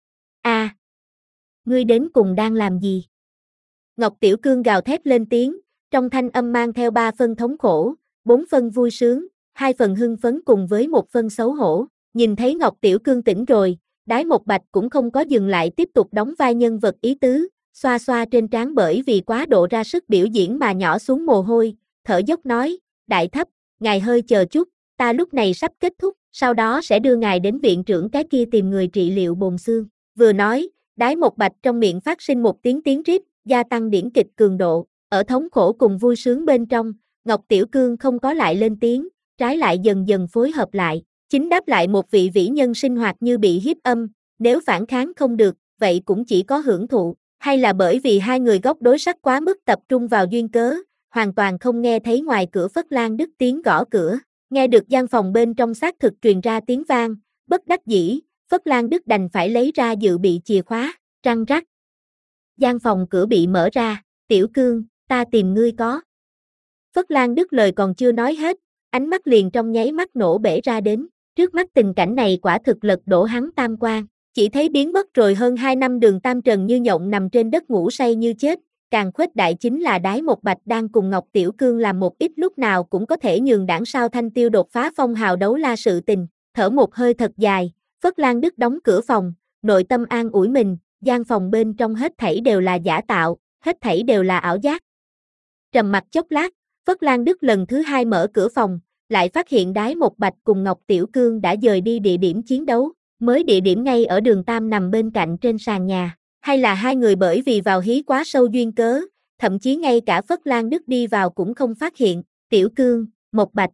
S1: A, à, ngươi đến cùng đang làm gì? Ngọc Tiểu Cương gào thét lên tiếng, trong thanh âm mang theo ba phân thống khổ, bốn phân vui sướng, hai phần hưng phấn cùng với một phân xấu hổ. Nhìn thấy Ngọc Tiểu Cương tỉnh rồi, Đái Một Bạch cũng không có dừng lại tiếp tục đóng vai nhân vật ý tứ, xoa xoa trên trán bởi vì quá độ ra sức biểu diễn mà nhỏ xuống mồ hôi, thở dốc nói, đại thấp, ngài hơi chờ chút, ta lúc này sắp kết thúc, sau đó sẽ đưa ngài đến viện trưởng cái kia tìm người trị liệu bồn xương. Vừa nói, Đái Một Bạch trong miệng phát sinh một tiếng tiếng rít, gia tăng điển kịch cường độ, ở thống khổ cùng vui sướng bên trong, Ngọc Tiểu Cương không có lại lên tiếng, trái lại dần dần phối hợp lại, chính đáp lại một vị vĩ nhân sinh hoạt như bị hiếp âm, nếu phản kháng không được, vậy cũng chỉ có hưởng thụ, hay là bởi vì hai người góc đối sắc quá mức tập trung vào duyên cớ, hoàn toàn không nghe thấy ngoài cửa Phất Lan Đức tiếng gõ cửa, nghe được gian phòng bên trong xác thực truyền ra tiếng vang, bất đắc dĩ, Phất Lan Đức đành phải lấy ra dự bị chìa khóa, răng rắc. Gian phòng cửa bị mở ra, Tiểu Cương, ta tìm ngươi có. Phất Lan Đức lời còn chưa nói hết, ánh mắt liền trong nháy mắt nổ bể ra đến, trước mắt tình cảnh này quả thực lật đổ hắn tam quan, chỉ thấy biến mất rồi hơn hai năm Đường Tam Trần như nhộng nằm trên đất ngủ say như chết, càng khuếch đại chính là Đái Một Bạch đang cùng Ngọc Tiểu Cương làm một ít lúc nào cũng có thể nhường đảng sao thanh tiêu đột phá phong hào đấu la sự tình, thở một hơi thật dài, Phất Lan Đức đóng cửa phòng, nội tâm an ủi mình, gian phòng bên trong hết thảy đều là giả tạo, hết thảy đều là ảo giác. Trầm mặc chốc lát, Phất Lan Đức lần thứ hai mở cửa phòng, lại phát hiện Đái Một Bạch cùng Ngọc Tiểu Cương đã dời đi địa điểm chiến đấu, mới địa điểm ngay ở Đường Tam nằm bên cạnh trên sàn nhà, hay là hai người bởi vì vào hí quá sâu duyên cớ, thậm chí ngay cả Phất Lan Đức đi vào cũng không phát hiện, Tiểu Cương, Một Bạch.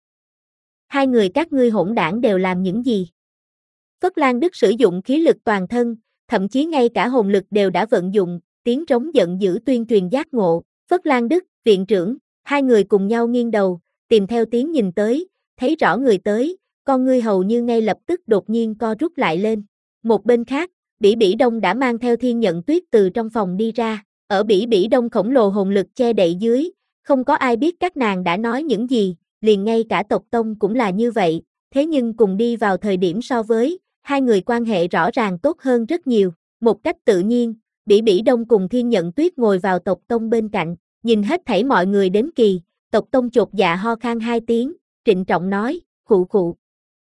S1: Hai người các ngươi hỗn đảng đều làm những gì? Phất Lan Đức sử dụng khí lực toàn thân, thậm chí ngay cả hồn lực đều đã vận dụng, tiếng trống giận dữ tuyên truyền giác ngộ, Phất Lan Đức, viện trưởng, hai người cùng nhau nghiêng đầu, tìm theo tiếng nhìn tới, thấy rõ người tới, con ngươi hầu như ngay lập tức đột nhiên co rút lại lên. Một bên khác, Bỉ Bỉ Đông đã mang theo Thiên Nhận Tuyết từ trong phòng đi ra, ở Bỉ Bỉ Đông khổng lồ hồn lực che đậy dưới, không có ai biết các nàng đã nói những gì, liền ngay cả tộc tông cũng là như vậy, thế nhưng cùng đi vào thời điểm so với, hai người quan hệ rõ ràng tốt hơn rất nhiều, một cách tự nhiên, Bỉ Bỉ Đông cùng Thiên Nhận Tuyết ngồi vào tộc tông bên cạnh, nhìn hết thảy mọi người đến kỳ, tộc tông chột dạ ho khan hai tiếng, trịnh trọng nói, khụ khụ.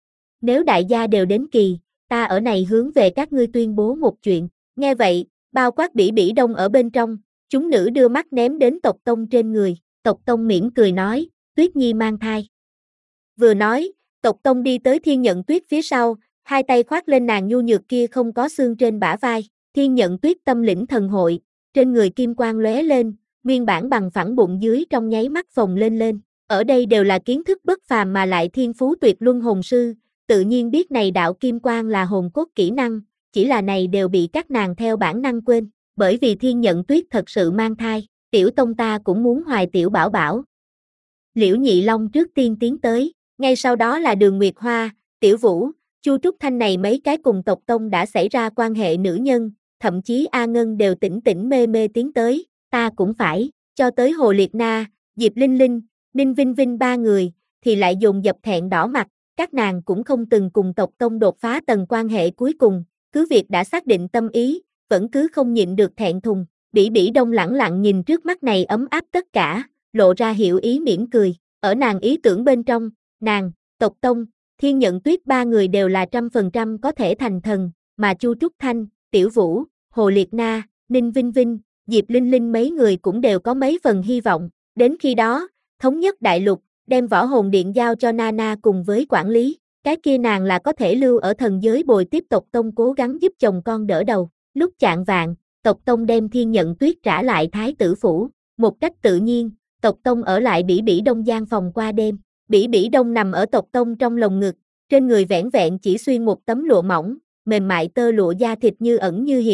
S1: Nếu đại gia đều đến kỳ, ta ở này hướng về các ngươi tuyên bố một chuyện, nghe vậy, bao quát Bỉ Bỉ Đông ở bên trong, chúng nữ đưa mắt ném đến tộc tông trên người, tộc tông mỉm cười nói, Tuyết Nhi mang thai. Vừa nói, tộc tông đi tới Thiên Nhận Tuyết phía sau, hai tay khoác lên nàng nhu nhược kia không có xương trên bả vai, Thiên Nhận Tuyết tâm lĩnh thần hội, trên người kim quang lóe lên, nguyên bản bằng phẳng bụng dưới trong nháy mắt phồng lên lên, ở đây đều là kiến thức bất phàm mà lại thiên phú tuyệt luân hồn sư, tự nhiên biết này đạo kim quang là hồn cốt kỹ năng, chỉ là này đều bị các nàng theo bản năng quên, bởi vì Thiên Nhận Tuyết thật sự mang thai, tiểu tông ta cũng muốn hoài tiểu bảo bảo. Liễu Nhị Long trước tiên tiến tới, ngay sau đó là Đường Nguyệt Hoa, Tiểu Vũ, Chu Trúc Thanh này mấy cái cùng tộc tông đã xảy ra quan hệ nữ nhân, thậm chí A Ngân đều tỉnh tỉnh mê mê tiến tới, ta cũng phải, cho tới Hồ Liệt Na, Diệp Linh Linh, Ninh Vinh Vinh ba người, thì lại dồn dập thẹn đỏ mặt, các nàng cũng không từng cùng tộc tông đột phá tầng quan hệ cuối cùng, cứ việc đã xác định tâm ý, vẫn cứ không nhịn được thẹn thùng, Bỉ Bỉ Đông lẳng lặng nhìn trước mắt này ấm áp tất cả, lộ ra hiểu ý mỉm cười, ở nàng ý tưởng bên trong, nàng, tộc tông, Thiên Nhận Tuyết ba người đều là trăm phần trăm có thể thành thần, mà Chu Trúc Thanh, Tiểu Vũ, Hồ Liệt Na, Ninh Vinh Vinh, Diệp Linh Linh mấy người cũng đều có mấy phần hy vọng, đến khi đó, thống nhất đại lục, đem võ hồn điện giao cho Nana cùng với quản lý, cái kia nàng là có thể lưu ở thần giới bồi tiếp tộc tông cố gắng giúp chồng con đỡ đầu, lúc chạng vạng, tộc tông đem Thiên Nhận Tuyết trả lại Thái tử phủ, một cách tự nhiên, tộc tông ở lại Bỉ Bỉ Đông gian phòng qua đêm, Bỉ Bỉ Đông nằm ở tộc tông trong lồng ngực, trên người vẻn vẹn chỉ xuyên một tấm lụa mỏng, mềm mại tơ lụa da thịt như ẩn như hiện,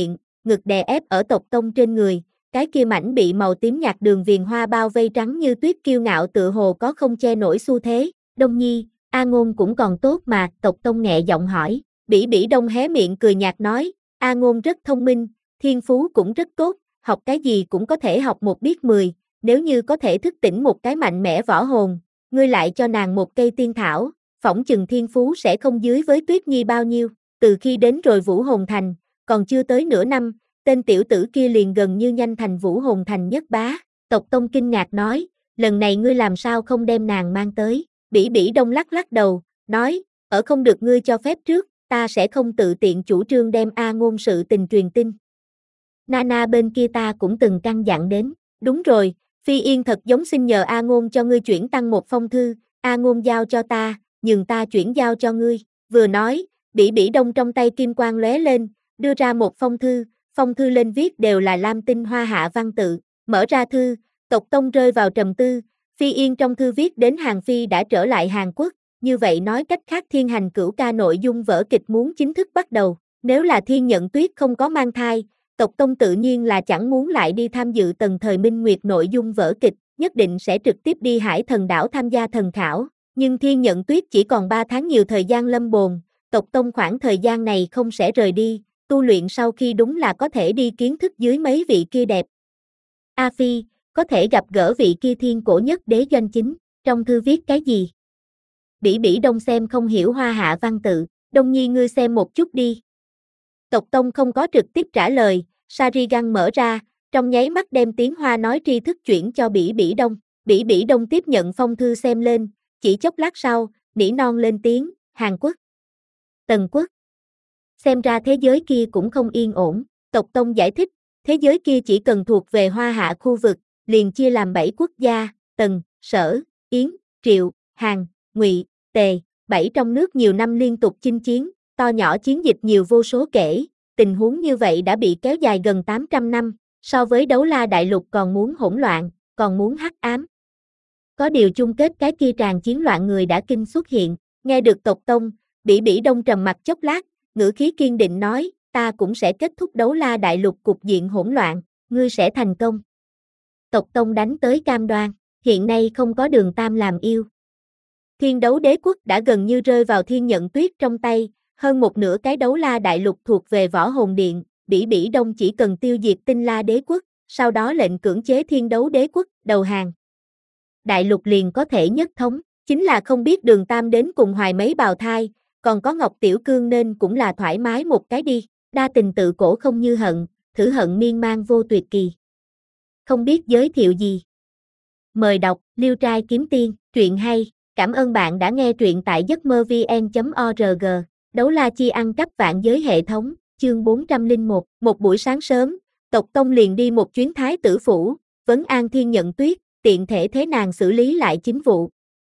S1: ngực đè ép ở tộc tông trên người, cái kia mảnh bị màu tím nhạt đường viền hoa bao vây trắng như tuyết kiêu ngạo tựa hồ có không che nổi xu thế. Đông Nhi, A Ngôn cũng còn tốt mà, tộc tông nhẹ giọng hỏi. Bỉ Bỉ Đông hé miệng cười nhạt nói, A Ngôn rất thông minh, thiên phú cũng rất tốt, học cái gì cũng có thể học một biết mười, nếu như có thể thức tỉnh một cái mạnh mẽ võ hồn, ngươi lại cho nàng một cây tiên thảo, phỏng chừng thiên phú sẽ không dưới với Tuyết Nhi bao nhiêu. Từ khi đến rồi Vũ Hồn Thành, còn chưa tới nửa năm, tên tiểu tử kia liền gần như nhanh thành Vũ Hồn Thành nhất bá. Tộc Tông kinh ngạc nói, lần này ngươi làm sao không đem nàng mang tới? Bỉ Bỉ Đông lắc lắc đầu, nói, ở không được ngươi cho phép trước, ta sẽ không tự tiện chủ trương đem A Ngôn sự tình truyền tin. Nana bên kia ta cũng từng căn dặn đến, đúng rồi, Phi Yên thật giống xin nhờ A Ngôn cho ngươi chuyển tăng một phong thư, A Ngôn giao cho ta, nhường ta chuyển giao cho ngươi. Vừa nói, Bỉ Bỉ Đông trong tay kim quang lóe lên, đưa ra một phong thư, phong thư lên viết đều là lam tinh hoa hạ văn tự, mở ra thư, tộc Tông rơi vào trầm tư, Phi Yên trong thư viết đến Hàn Phi đã trở lại Hàn Quốc, như vậy nói cách khác Thiên Hành Cửu Ca nội dung vở kịch muốn chính thức bắt đầu, nếu là Thiên Nhận Tuyết không có mang thai, tộc Tông tự nhiên là chẳng muốn lại đi tham dự tầng thời Minh Nguyệt nội dung vở kịch, nhất định sẽ trực tiếp đi Hải Thần Đảo tham gia thần khảo, nhưng Thiên Nhận Tuyết chỉ còn ba tháng nhiều thời gian lâm bồn, tộc Tông khoảng thời gian này không sẽ rời đi, tu luyện sau khi đúng là có thể đi kiến thức dưới mấy vị kia đẹp. A Phi, có thể gặp gỡ vị kia thiên cổ nhất đế doanh chính, trong thư viết cái gì? Bỉ Bỉ Đông xem không hiểu hoa hạ văn tự, Đông Nhi ngươi xem một chút đi. Tộc Tông không có trực tiếp trả lời, Sarigan mở ra, trong nháy mắt đem tiếng Hoa nói tri thức chuyển cho Bỉ Bỉ Đông. Bỉ Bỉ Đông tiếp nhận phong thư xem lên, chỉ chốc lát sau, nỉ non lên tiếng, Hàn Quốc, Tần Quốc. Xem ra thế giới kia cũng không yên ổn, tộc Tông giải thích, thế giới kia chỉ cần thuộc về hoa hạ khu vực, liền chia làm bảy quốc gia, Tần, Sở, Yến, Triệu, Hàn, Ngụy, Tề, bảy trong nước nhiều năm liên tục chinh chiến, to nhỏ chiến dịch nhiều vô số kể, tình huống như vậy đã bị kéo dài gần tám trăm năm, so với Đấu La Đại Lục còn muốn hỗn loạn, còn muốn hắc ám. Có điều chung kết cái kia tràn chiến loạn người đã kinh xuất hiện, nghe được tộc Tông, Bỉ Bỉ Đông trầm mặt chốc lát, ngữ khí kiên định nói, ta cũng sẽ kết thúc Đấu La Đại Lục cục diện hỗn loạn, ngươi sẽ thành công. Tộc Tông đánh tới cam đoan, hiện nay không có Đường Tam làm yêu. Thiên Đấu Đế Quốc đã gần như rơi vào Thiên Nhận Tuyết trong tay, hơn một nửa cái Đấu La Đại Lục thuộc về Võ Hồn Điện, Bỉ Bỉ Đông chỉ cần tiêu diệt Tinh La Đế Quốc, sau đó lệnh cưỡng chế Thiên Đấu Đế Quốc, đầu hàng. Đại lục liền có thể nhất thống, chính là không biết Đường Tam đến cùng hoài mấy bào thai, còn có Ngọc Tiểu Cương nên cũng là thoải mái một cái đi, đa tình tự cổ không như hận, thử hận miên man vô tuyệt kỳ. Không biết giới thiệu gì? Mời đọc, Liêu Trai Kiếm Tiên, truyện hay, cảm ơn bạn đã nghe truyện tại giấc mơ vn chấm org, Đấu La Chi ăn cắp vạn giới hệ thống, chương bốn trăm lẻ một, một buổi sáng sớm, tộc Tông liền đi một chuyến Thái Tử Phủ, vấn an Thiên Nhận Tuyết, tiện thể thế nàng xử lý lại chính vụ.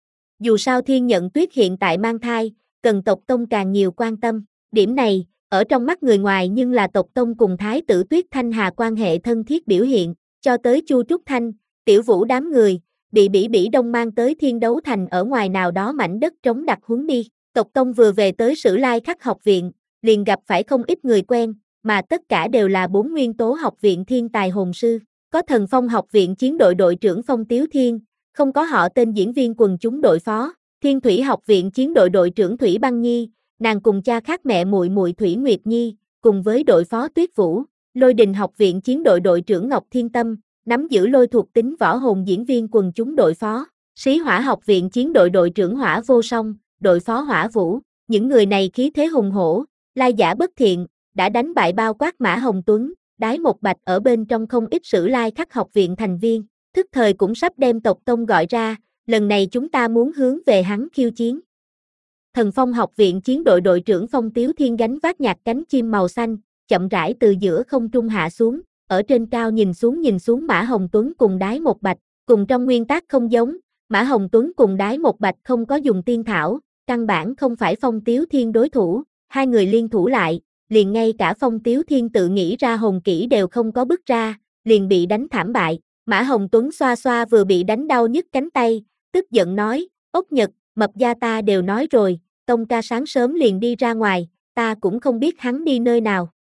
S1: Dù sao Thiên Nhận Tuyết hiện tại mang thai, cần tộc Tông càng nhiều quan tâm, điểm này, ở trong mắt người ngoài nhưng là tộc Tông cùng Thái Tử Tuyết Thanh Hà quan hệ thân thiết biểu hiện, cho tới Chu Trúc Thanh, Tiểu Vũ đám người, bị Bỉ Bỉ Đông mang tới Thiên Đấu Thành ở ngoài nào đó mảnh đất trống đặt huấn đi. Tộc Tông vừa về tới Sử Lai Khắc học viện, liền gặp phải không ít người quen, mà tất cả đều là bốn nguyên tố học viện thiên tài hồn sư. Có Thần Phong học viện chiến đội đội trưởng Phong Tiếu Thiên, không có họ tên diễn viên quần chúng đội phó, Thiên Thủy học viện chiến đội đội trưởng Thủy Băng Nhi, nàng cùng cha khác mẹ muội muội Thủy Nguyệt Nhi, cùng với đội phó Tuyết Vũ, Lôi Đình học viện chiến đội đội trưởng Ngọc Thiên Tâm, nắm giữ lôi thuộc tính võ hồn diễn viên quần chúng đội phó, Sĩ Hỏa học viện chiến đội đội trưởng Hỏa Vô Song, đội phó Hỏa Vũ, những người này khí thế hùng hổ, lai giả bất thiện, đã đánh bại bao quát Mã Hồng Tuấn, Đái Một Bạch ở bên trong không ít Sử Lai Khắc học viện thành viên, thức thời cũng sắp đem tộc Tông gọi ra, lần này chúng ta muốn hướng về hắn khiêu chiến. Thần Phong học viện chiến đội đội trưởng Phong Tiếu Thiên gánh vác nhạc cánh chim màu xanh, chậm rãi từ giữa không trung hạ xuống, ở trên cao nhìn xuống nhìn xuống Mã Hồng Tuấn cùng Đái Một Bạch, cùng trong nguyên tắc không giống, Mã Hồng Tuấn cùng Đái Một Bạch không có dùng tiên thảo, căn bản không phải Phong Tiếu Thiên đối thủ, hai người liên thủ lại, liền ngay cả Phong Tiếu Thiên tự nghĩ ra hồn kỹ đều không có bước ra, liền bị đánh thảm bại. Mã Hồng Tuấn xoa xoa vừa bị đánh đau nhức cánh tay, tức giận nói, Ốc Nhật, Mập gia ta đều nói rồi, Tông ca sáng sớm liền đi ra ngoài, ta cũng không biết hắn đi nơi nào,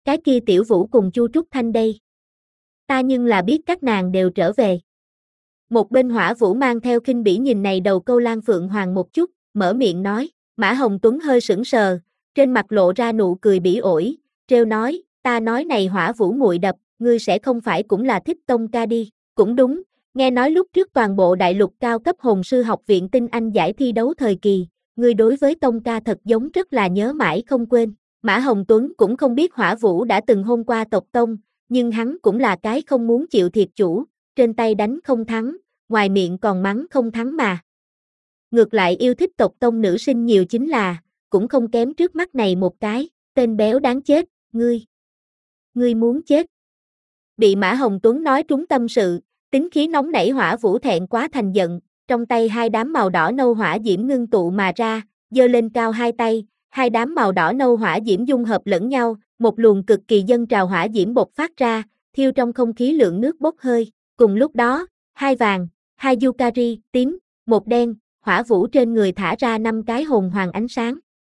S1: cái kia Tiểu Vũ cùng Chu Trúc Thanh đây. Ta nhưng là biết các nàng đều trở về. Một bên Hỏa Vũ mang theo khinh bỉ nhìn này đầu câu Lan Phượng Hoàng một chút, mở miệng nói, Mã Hồng Tuấn hơi sững sờ, trên mặt lộ ra nụ cười bỉ ổi, trêu nói, ta nói này Hỏa Vũ muội đập, ngươi sẽ không phải cũng là thích Tông ca đi, cũng đúng, nghe nói lúc trước toàn bộ đại lục cao cấp hồn sư học viện tinh anh giải thi đấu thời kỳ, ngươi đối với Tông ca thật giống rất là nhớ mãi không quên. Mã Hồng Tuấn cũng không biết Hỏa Vũ đã từng hôn qua tộc Tông, nhưng hắn cũng là cái không muốn chịu thiệt chủ, trên tay đánh không thắng, ngoài miệng còn mắng không thắng mà. Ngược lại yêu thích tộc Tông nữ sinh nhiều chính là, cũng không kém trước mắt này một cái, tên béo đáng chết, ngươi. Ngươi muốn chết. Bị Mã Hồng Tuấn nói trúng tâm sự, tính khí nóng nảy Hỏa Vũ thẹn quá thành giận, trong tay hai đám màu đỏ nâu hỏa diễm ngưng tụ mà ra, giơ lên cao hai tay, hai đám màu đỏ nâu hỏa diễm dung hợp lẫn nhau, một luồng cực kỳ dâng trào hỏa diễm bộc phát ra, thiêu trong không khí lượng nước bốc hơi. Cùng lúc đó, hai vàng, hai Yukari, tím, một đen, Hỏa Vũ trên người thả ra năm cái hồn hoàng ánh sáng.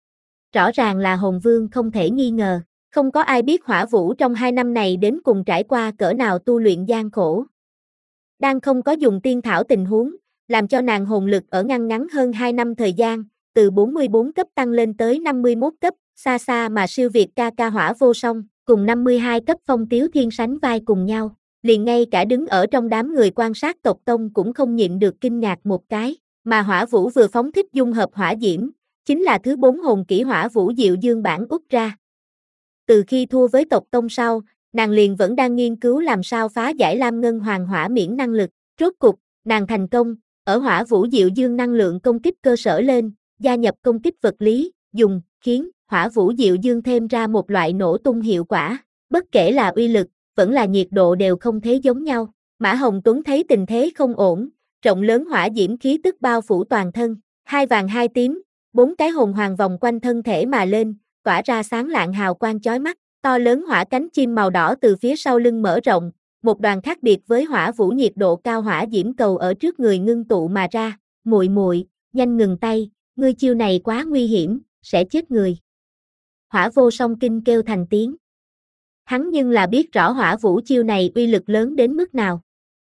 S1: Rõ ràng là hồn vương không thể nghi ngờ, không có ai biết Hỏa Vũ trong hai năm này đến cùng trải qua cỡ nào tu luyện gian khổ. Đang không có dùng tiên thảo tình huống, làm cho nàng hồn lực ở ngăn ngắn hơn hai năm thời gian, từ bốn mươi bốn cấp tăng lên tới năm mươi mốt cấp, xa xa mà siêu việt ca ca Hỏa Vô Song, cùng năm mươi hai cấp Phong Tiếu Thiên sánh vai cùng nhau, liền ngay cả đứng ở trong đám người quan sát tộc Tông cũng không nhịn được kinh ngạc một cái, mà Hỏa Vũ vừa phóng thích dung hợp hỏa diễm, chính là thứ bốn hồn kỹ Hỏa Vũ Diệu Dương bản út ra. Từ khi thua với tộc Tông sau, nàng liền vẫn đang nghiên cứu làm sao phá giải Lam Ngân Hoàng hỏa miễn năng lực, rốt cục, nàng thành công, ở Hỏa Vũ Diệu Dương năng lượng công kích cơ sở lên, gia nhập công kích vật lý, dùng, khiến Hỏa Vũ Diệu Dương thêm ra một loại nổ tung hiệu quả, bất kể là uy lực, vẫn là nhiệt độ đều không thế giống nhau. Mã Hồng Tuấn thấy tình thế không ổn, rộng lớn hỏa diễm khí tức bao phủ toàn thân, hai vàng hai tím, bốn cái hồn hoàng vòng quanh thân thể mà lên, tỏa ra sáng lạng hào quang chói mắt, to lớn hỏa cánh chim màu đỏ từ phía sau lưng mở rộng, một đoàn khác biệt với Hỏa Vũ nhiệt độ cao hỏa diễm cầu ở trước người ngưng tụ mà ra, muội muội, nhanh ngừng tay, ngươi chiêu này quá nguy hiểm, sẽ chết người. Hỏa Vô Song kinh kêu thành tiếng. Hắn nhưng là biết rõ Hỏa Vũ chiêu này uy lực lớn đến mức nào.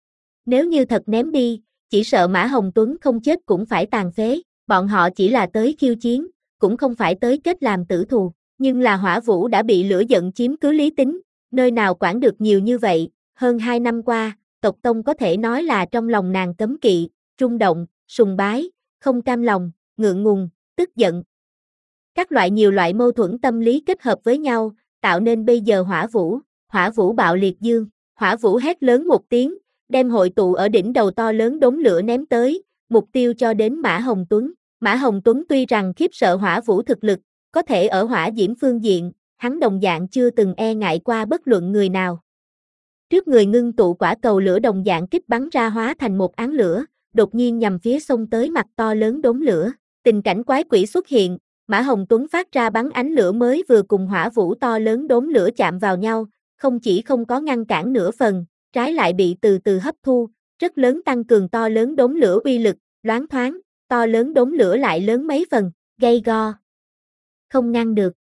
S1: Nếu như thật ném đi, chỉ sợ Mã Hồng Tuấn không chết cũng phải tàn phế, bọn họ chỉ là tới khiêu chiến, cũng không phải tới kết làm tử thù, nhưng là Hỏa Vũ đã bị lửa giận chiếm cứ lý tính, nơi nào quản được nhiều như vậy, hơn hai năm qua, tộc Tông có thể nói là trong lòng nàng cấm kỵ, rung động, sùng bái, không cam lòng, ngượng ngùng, tức giận. Các loại nhiều loại mâu thuẫn tâm lý kết hợp với nhau, tạo nên bây giờ Hỏa Vũ, Hỏa Vũ bạo liệt dương, Hỏa Vũ hét lớn một tiếng, đem hội tụ ở đỉnh đầu to lớn đống lửa ném tới, mục tiêu cho đến Mã Hồng Tuấn. Mã Hồng Tuấn tuy rằng khiếp sợ Hỏa Vũ thực lực, có thể ở hỏa diễm phương diện, hắn đồng dạng chưa từng e ngại qua bất luận người nào. Trước người ngưng tụ quả cầu lửa đồng dạng kích bắn ra hóa thành một áng lửa, đột nhiên nhằm phía xông tới mặt to lớn đống lửa. Tình cảnh quái quỷ xuất hiện, Mã Hồng Tuấn phát ra bắn ánh lửa mới vừa cùng Hỏa Vũ to lớn đống lửa chạm vào nhau, không chỉ không có ngăn cản nửa phần, trái lại bị từ từ hấp thu, rất lớn tăng cường to lớn đống lửa uy lực, loáng thoáng, to lớn đống lửa lại lớn mấy phần, gay go. Không ngăn được.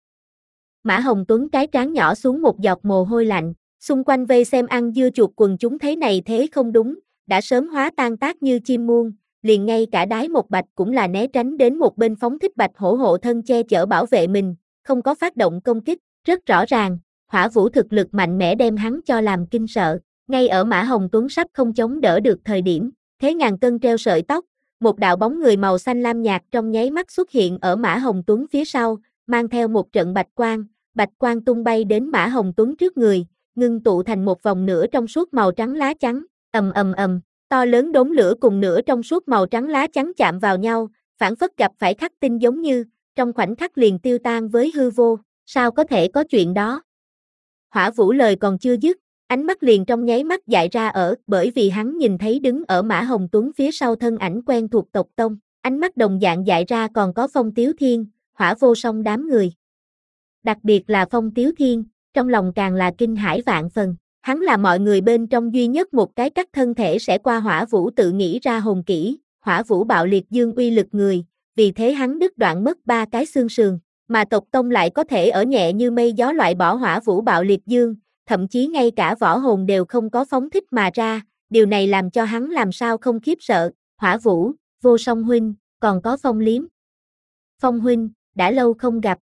S1: Mã Hồng Tuấn cái trán nhỏ xuống một giọt mồ hôi lạnh, xung quanh vây xem ăn dưa chuột quần chúng thấy này thế không đúng, đã sớm hóa tan tác như chim muông, liền ngay cả Đái Một Bạch cũng là né tránh đến một bên phóng thích bạch hổ hộ thân che chở bảo vệ mình, không có phát động công kích, rất rõ ràng, Hỏa Vũ thực lực mạnh mẽ đem hắn cho làm kinh sợ, ngay ở Mã Hồng Tuấn sắp không chống đỡ được thời điểm, thế ngàn cân treo sợi tóc, một đạo bóng người màu xanh lam nhạt trong nháy mắt xuất hiện ở Mã Hồng Tuấn phía sau, mang theo một trận bạch quang, bạch quang tung bay đến Mã Hồng Tuấn trước người, ngưng tụ thành một vòng nửa trong suốt màu trắng lá chắn, ầm ầm ầm, to lớn đống lửa cùng nửa trong suốt màu trắng lá chắn chạm vào nhau, phản phất gặp phải khắc tinh giống như, trong khoảnh khắc liền tiêu tan với hư vô, sao có thể có chuyện đó? Hỏa Vũ lời còn chưa dứt, ánh mắt liền trong nháy mắt dại ra ở, bởi vì hắn nhìn thấy đứng ở Mã Hồng Tuấn phía sau thân ảnh quen thuộc tộc Tông, ánh mắt đồng dạng dại ra còn có Phong Tiếu Thiên, Hỏa Vô Song đám người. Đặc biệt là Phong Tiếu Thiên, trong lòng càng là kinh hãi vạn phần, hắn là mọi người bên trong duy nhất một cái cắt thân thể sẽ qua Hỏa Vũ tự nghĩ ra hồn kỹ, Hỏa Vũ bạo liệt dương uy lực người, vì thế hắn đứt đoạn mất ba cái xương sườn, mà tộc tông lại có thể ở nhẹ như mây gió loại bỏ hỏa vũ bạo liệt dương, thậm chí ngay cả võ hồn đều không có phóng thích mà ra, điều này làm cho hắn làm sao không khiếp sợ. Hỏa Vũ, Vô Song huynh, còn có Phong Liếm. Phong huynh, đã lâu không gặp.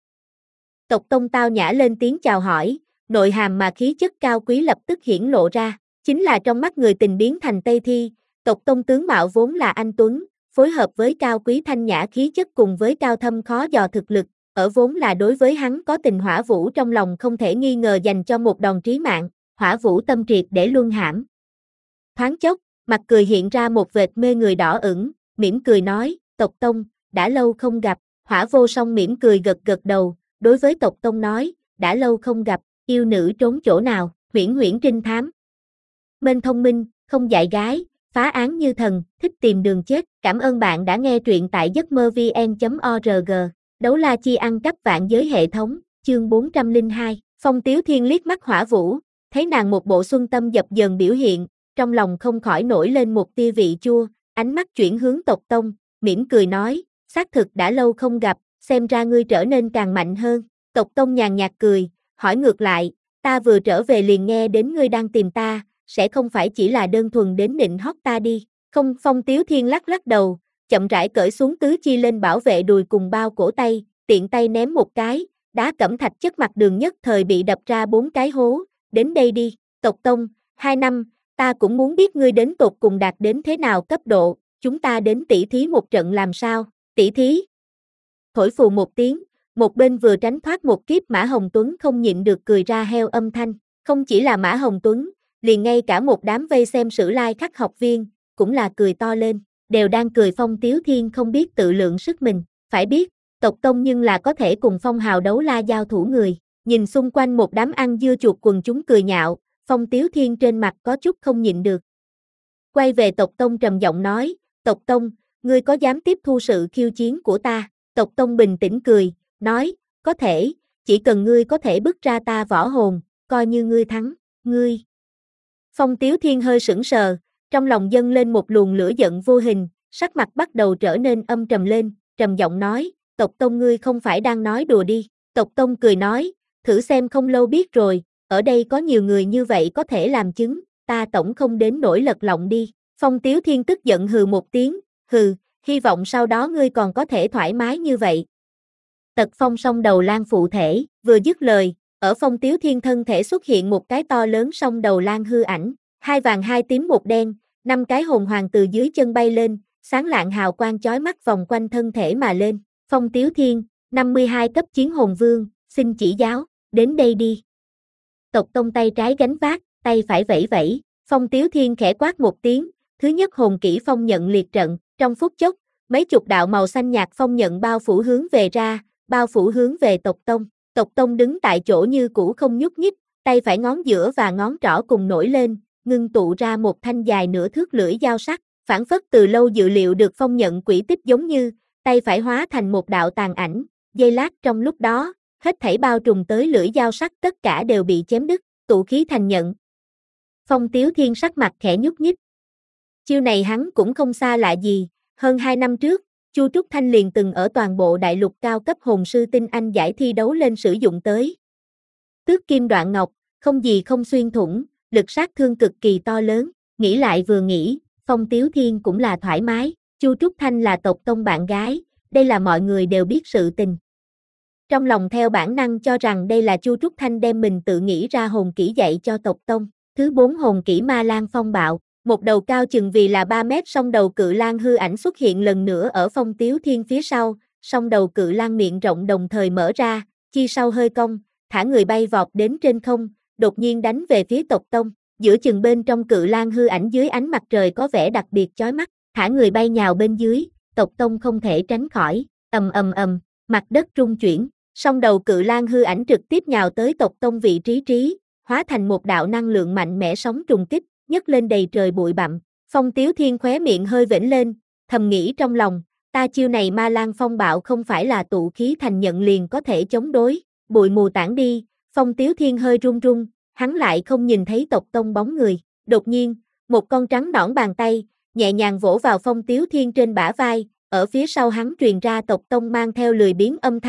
S1: Tộc tông tao nhã lên tiếng chào hỏi, nội hàm mà khí chất cao quý lập tức hiển lộ ra, chính là trong mắt người tình biến thành Tây Thi. Tộc tông tướng mạo vốn là anh tuấn, phối hợp với cao quý thanh nhã khí chất cùng với cao thâm khó dò thực lực, ở vốn là đối với hắn có tình Hỏa Vũ trong lòng không thể nghi ngờ dành cho một đòn trí mạng. Hỏa Vũ tâm triệt để luân hãm. Thoáng chốc, mặt cười hiện ra một vệt mê người đỏ ửng, mỉm cười nói, tộc tông, đã lâu không gặp. Hỏa Vô Song mỉm cười gật gật đầu, đối với tộc tông nói, đã lâu không gặp, yêu nữ trốn chỗ nào, huyễn huyễn trinh thám. Mênh thông minh, không dại gái, phá án như thần, thích tìm đường chết. Cảm ơn bạn đã nghe truyện tại giấc mơ vn chấm org. Đấu la chi ăn cắp vạn giới hệ thống, chương bốn trăm lẻ hai. Phong Tiếu Thiên liếc mắt Hỏa Vũ, thấy nàng một bộ xuân tâm dập dờn biểu hiện, trong lòng không khỏi nổi lên một tia vị chua, ánh mắt chuyển hướng tộc tông, mỉm cười nói, xác thực đã lâu không gặp, xem ra ngươi trở nên càng mạnh hơn. Tộc tông nhàn nhạt cười, hỏi ngược lại, ta vừa trở về liền nghe đến ngươi đang tìm ta, sẽ không phải chỉ là đơn thuần đến nịnh hót ta đi. Không. Phong Tiếu Thiên lắc lắc đầu, chậm rãi cởi xuống tứ chi lên bảo vệ đùi cùng bao cổ tay, tiện tay ném một cái, đá cẩm thạch chất mặt đường nhất thời bị đập ra bốn cái hố, đến đây đi. Tộc tông, hai năm, ta cũng muốn biết ngươi đến tột cùng đạt đến thế nào cấp độ, chúng ta đến tỉ thí một trận làm sao? Tỉ thí? Thổi phù một tiếng, một bên vừa tránh thoát một kiếp Mã Hồng Tuấn không nhịn được cười ra heo âm thanh, không chỉ là Mã Hồng Tuấn, liền ngay cả một đám vây xem Sử Lai Khắc học viên, cũng là cười to lên, đều đang cười Phong Tiếu Thiên không biết tự lượng sức mình, phải biết, tộc tông nhưng là có thể cùng phong hào đấu la giao thủ người, nhìn xung quanh một đám ăn dưa chuột quần chúng cười nhạo, Phong Tiếu Thiên trên mặt có chút không nhịn được. Quay về tộc tông trầm giọng nói, tộc tông, ngươi có dám tiếp thu sự khiêu chiến của ta? Tộc tông bình tĩnh cười, nói, có thể, chỉ cần ngươi có thể bức ra ta võ hồn, coi như ngươi thắng, ngươi. Phong Tiếu Thiên hơi sững sờ, trong lòng dâng lên một luồng lửa giận vô hình, sắc mặt bắt đầu trở nên âm trầm lên, trầm giọng nói, tộc tông ngươi không phải đang nói đùa đi. Tộc tông cười nói, thử xem không lâu biết rồi, ở đây có nhiều người như vậy có thể làm chứng, ta tổng không đến nỗi lật lọng đi. Phong Tiếu Thiên tức giận hừ một tiếng, hừ, hy vọng sau đó ngươi còn có thể thoải mái như vậy. Tật Phong song đầu lan phụ thể, vừa dứt lời, ở Phong Tiếu Thiên thân thể xuất hiện một cái to lớn song đầu lan hư ảnh, hai vàng hai tím một đen, năm cái hồn hoàng từ dưới chân bay lên, sáng lạng hào quang chói mắt vòng quanh thân thể mà lên. Phong Tiếu Thiên, năm mươi hai cấp chiến hồn vương, xin chỉ giáo, đến đây đi. Tộc tông tay trái gánh vác, tay phải vẫy vẫy, Phong Tiếu Thiên khẽ quát một tiếng, thứ nhất hồn kỹ phong nhận liệt trận, trong phút chốc, mấy chục đạo màu xanh nhạt phong nhận bao phủ hướng về ra, bao phủ hướng về tộc tông. Tộc tông đứng tại chỗ như cũ không nhúc nhích, tay phải ngón giữa và ngón trỏ cùng nổi lên, ngưng tụ ra một thanh dài nửa thước lưỡi dao sắc, phảng phất từ lâu dự liệu được phong nhận quỷ tích giống như, tay phải hóa thành một đạo tàn ảnh, giây lát trong lúc đó, hết thảy bao trùm tới lưỡi dao sắc tất cả đều bị chém đứt, tụ khí thành nhận. Phong Tiếu Thiên sắc mặt khẽ nhúc nhích. Chiêu này hắn cũng không xa lạ gì, hơn hai năm trước, Chu Trúc Thanh liền từng ở toàn bộ đại lục cao cấp hồn sư tinh anh giải thi đấu lên sử dụng tới. Tước kim đoạn ngọc, không gì không xuyên thủng, lực sát thương cực kỳ to lớn, nghĩ lại vừa nghĩ, Phong Tiếu Thiên cũng là thoải mái, Chu Trúc Thanh là tộc tông bạn gái, đây là mọi người đều biết sự tình. Trong lòng theo bản năng cho rằng đây là Chu Trúc Thanh đem mình tự nghĩ ra hồn kỹ dạy cho tộc tông. Thứ bốn hồn kỹ Ma Lan Phong Bạo, một đầu cao chừng vì là ba mét song đầu cự lang hư ảnh xuất hiện lần nữa ở Phong Tiếu Thiên phía sau, song đầu cự lang miệng rộng đồng thời mở ra, chi sau hơi cong, thả người bay vọt đến trên không, đột nhiên đánh về phía tộc tông. Giữa chừng bên trong cự lang hư ảnh dưới ánh mặt trời có vẻ đặc biệt chói mắt, thả người bay nhào bên dưới, tộc tông không thể tránh khỏi, ầm ầm ầm, mặt đất rung chuyển, song đầu cự lang hư ảnh trực tiếp nhào tới tộc tông vị trí trí, hóa thành một đạo năng lượng mạnh mẽ sóng trùng kích, nhấc lên đầy trời bụi bặm. Phong Tiếu Thiên khóe miệng hơi vểnh lên, thầm nghĩ trong lòng, ta chiêu này Ma Lan Phong Bạo không phải là tụ khí thành nhận liền có thể chống đối, bụi mù tản đi, Phong Tiếu Thiên hơi run run, hắn lại không nhìn thấy tộc tông bóng người, đột nhiên, một con trắng nõn bàn tay, nhẹ nhàng vỗ vào Phong Tiếu Thiên trên bả vai, ở phía sau hắn truyền ra tộc tông mang theo lười biếng âm thanh,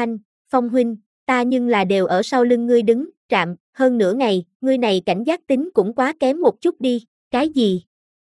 S1: Phong huynh, ta nhưng là đều ở sau lưng ngươi đứng, trạm, hơn nửa ngày, ngươi này cảnh giác tính cũng quá kém một chút đi, cái gì?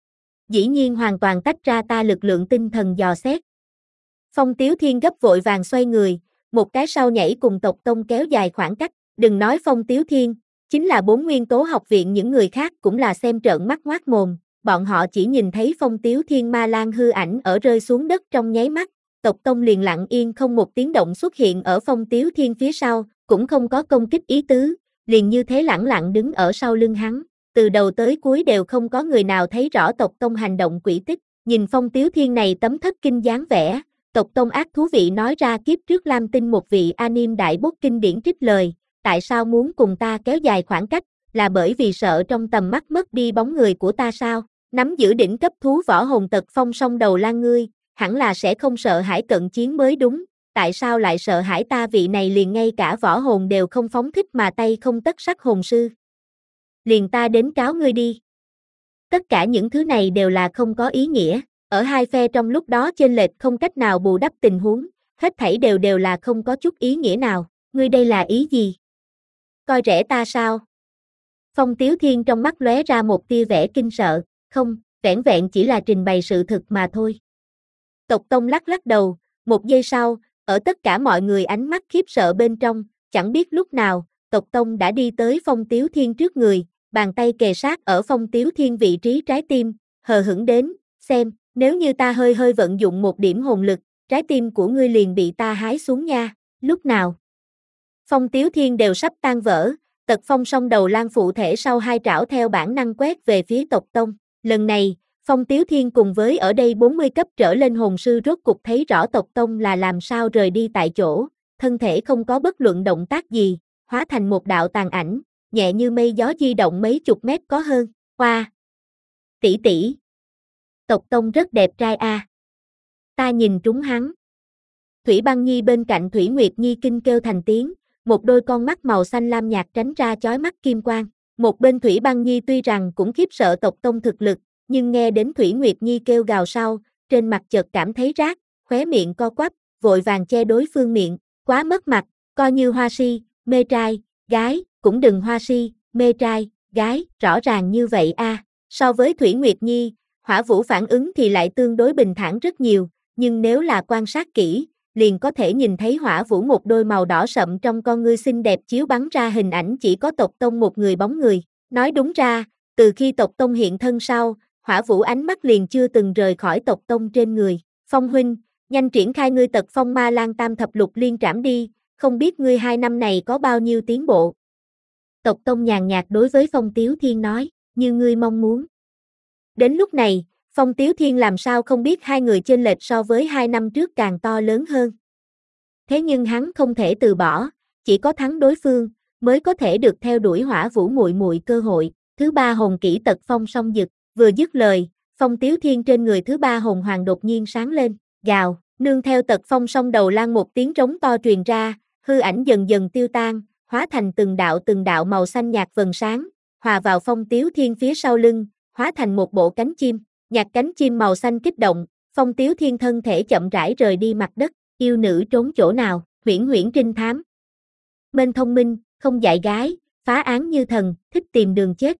S1: Dĩ nhiên hoàn toàn tách ra ta lực lượng tinh thần dò xét. Phong Tiếu Thiên gấp vội vàng xoay người, một cái sau nhảy cùng tộc tông kéo dài khoảng cách, đừng nói Phong Tiếu Thiên, chính là bốn nguyên tố học viện những người khác cũng là xem trợn mắt ngoác mồm, bọn họ chỉ nhìn thấy Phong Tiếu Thiên ma lang hư ảnh ở rơi xuống đất trong nháy mắt, tộc tông liền lặng yên không một tiếng động xuất hiện ở Phong Tiếu Thiên phía sau, cũng không có công kích ý tứ, liền như thế lẳng lặng đứng ở sau lưng hắn, từ đầu tới cuối đều không có người nào thấy rõ tộc tông hành động quỷ tích, nhìn Phong Tiếu Thiên này tấm thất kinh dáng vẻ, tộc tông ác thú vị nói ra kiếp trước Lam Tinh một vị anime đại bốt kinh điển trích lời, tại sao muốn cùng ta kéo dài khoảng cách, là bởi vì sợ trong tầm mắt mất đi bóng người của ta sao, nắm giữ đỉnh cấp thú võ hồn tật phong song đầu lan ngươi, hẳn là sẽ không sợ hãi cận chiến mới đúng, tại sao lại sợ hãi ta vị này liền ngay cả võ hồn đều không phóng thích mà tay không tất sắc hồn sư. Liền ta đến cáo ngươi đi. Tất cả những thứ này đều là không có ý nghĩa, ở hai phe trong lúc đó chênh lệch không cách nào bù đắp tình huống, hết thảy đều đều là không có chút ý nghĩa nào, ngươi đây là ý gì? Coi rẻ ta sao? Phong Tiếu Thiên trong mắt lóe ra một tia vẻ kinh sợ, không, vẻn vẹn chỉ là trình bày sự thực mà thôi. Tộc Tông lắc lắc đầu, một giây sau, ở tất cả mọi người ánh mắt khiếp sợ bên trong, chẳng biết lúc nào, Tộc Tông đã đi tới Phong Tiếu Thiên trước người, bàn tay kề sát ở Phong Tiếu Thiên vị trí trái tim, hờ hững đến, xem, nếu như ta hơi hơi vận dụng một điểm hồn lực, trái tim của ngươi liền bị ta hái xuống nha, lúc nào? Phong Tiếu Thiên đều sắp tan vỡ, tật phong song đầu lan phụ thể sau hai trảo theo bản năng quét về phía Tộc Tông, lần này, Phong Tiếu Thiên cùng với ở đây bốn mươi cấp trở lên hồn sư rốt cục thấy rõ Tộc Tông là làm sao rời đi tại chỗ, thân thể không có bất luận động tác gì, hóa thành một đạo tàn ảnh, nhẹ như mây gió di động mấy chục mét có hơn, hoa. Tỷ tỷ. Tộc Tông rất đẹp trai a. À. Ta nhìn trúng hắn. Thủy Băng Nhi bên cạnh Thủy Nguyệt Nhi kinh kêu thành tiếng, một đôi con mắt màu xanh lam nhạt tránh ra chói mắt kim quang. Một bên Thủy Băng Nhi tuy rằng cũng khiếp sợ Tộc Tông thực lực, nhưng nghe đến Thủy Nguyệt Nhi kêu gào sau, trên mặt chợt cảm thấy rát, khóe miệng co quắp, vội vàng che đối phương miệng, quá mất mặt, coi như hoa si, mê trai, gái, cũng đừng hoa si, mê trai, gái, rõ ràng như vậy a. À. So với Thủy Nguyệt Nhi, Hỏa Vũ phản ứng thì lại tương đối bình thản rất nhiều, nhưng nếu là quan sát kỹ, liền có thể nhìn thấy Hỏa Vũ một đôi màu đỏ sậm trong con ngươi xinh đẹp chiếu bắn ra hình ảnh chỉ có Tộc Tông một người bóng người. Nói đúng ra, từ khi Tộc Tông hiện thân sau, Hỏa Vũ ánh mắt liền chưa từng rời khỏi Tộc Tông trên người. Phong huynh, nhanh triển khai ngươi tật phong ma lan tam thập lục liên trảm đi, không biết ngươi hai năm này có bao nhiêu tiến bộ. Tộc Tông nhàn nhạt đối với Phong Tiếu Thiên nói, như ngươi mong muốn. Đến lúc này, Phong Tiếu Thiên làm sao không biết hai người chênh lệch so với hai năm trước càng to lớn hơn. Thế nhưng hắn không thể từ bỏ, chỉ có thắng đối phương, mới có thể được theo đuổi Hỏa Vũ muội muội cơ hội. Thứ ba hồn kỹ tật phong song dực, vừa dứt lời, Phong Tiếu Thiên trên người thứ ba hồn hoàng đột nhiên sáng lên, gào, nương theo tật phong song đầu lan một tiếng trống to truyền ra, hư ảnh dần dần tiêu tan, hóa thành từng đạo từng đạo màu xanh nhạt vầng sáng, hòa vào Phong Tiếu Thiên phía sau lưng, hóa thành một bộ cánh chim, nhạt cánh chim màu xanh kích động, Phong Tiếu Thiên thân thể chậm rãi rời đi mặt đất, yêu nữ trốn chỗ nào, huyễn huyễn trinh thám. Mênh thông minh, không dại gái, phá án như thần, thích tìm đường chết,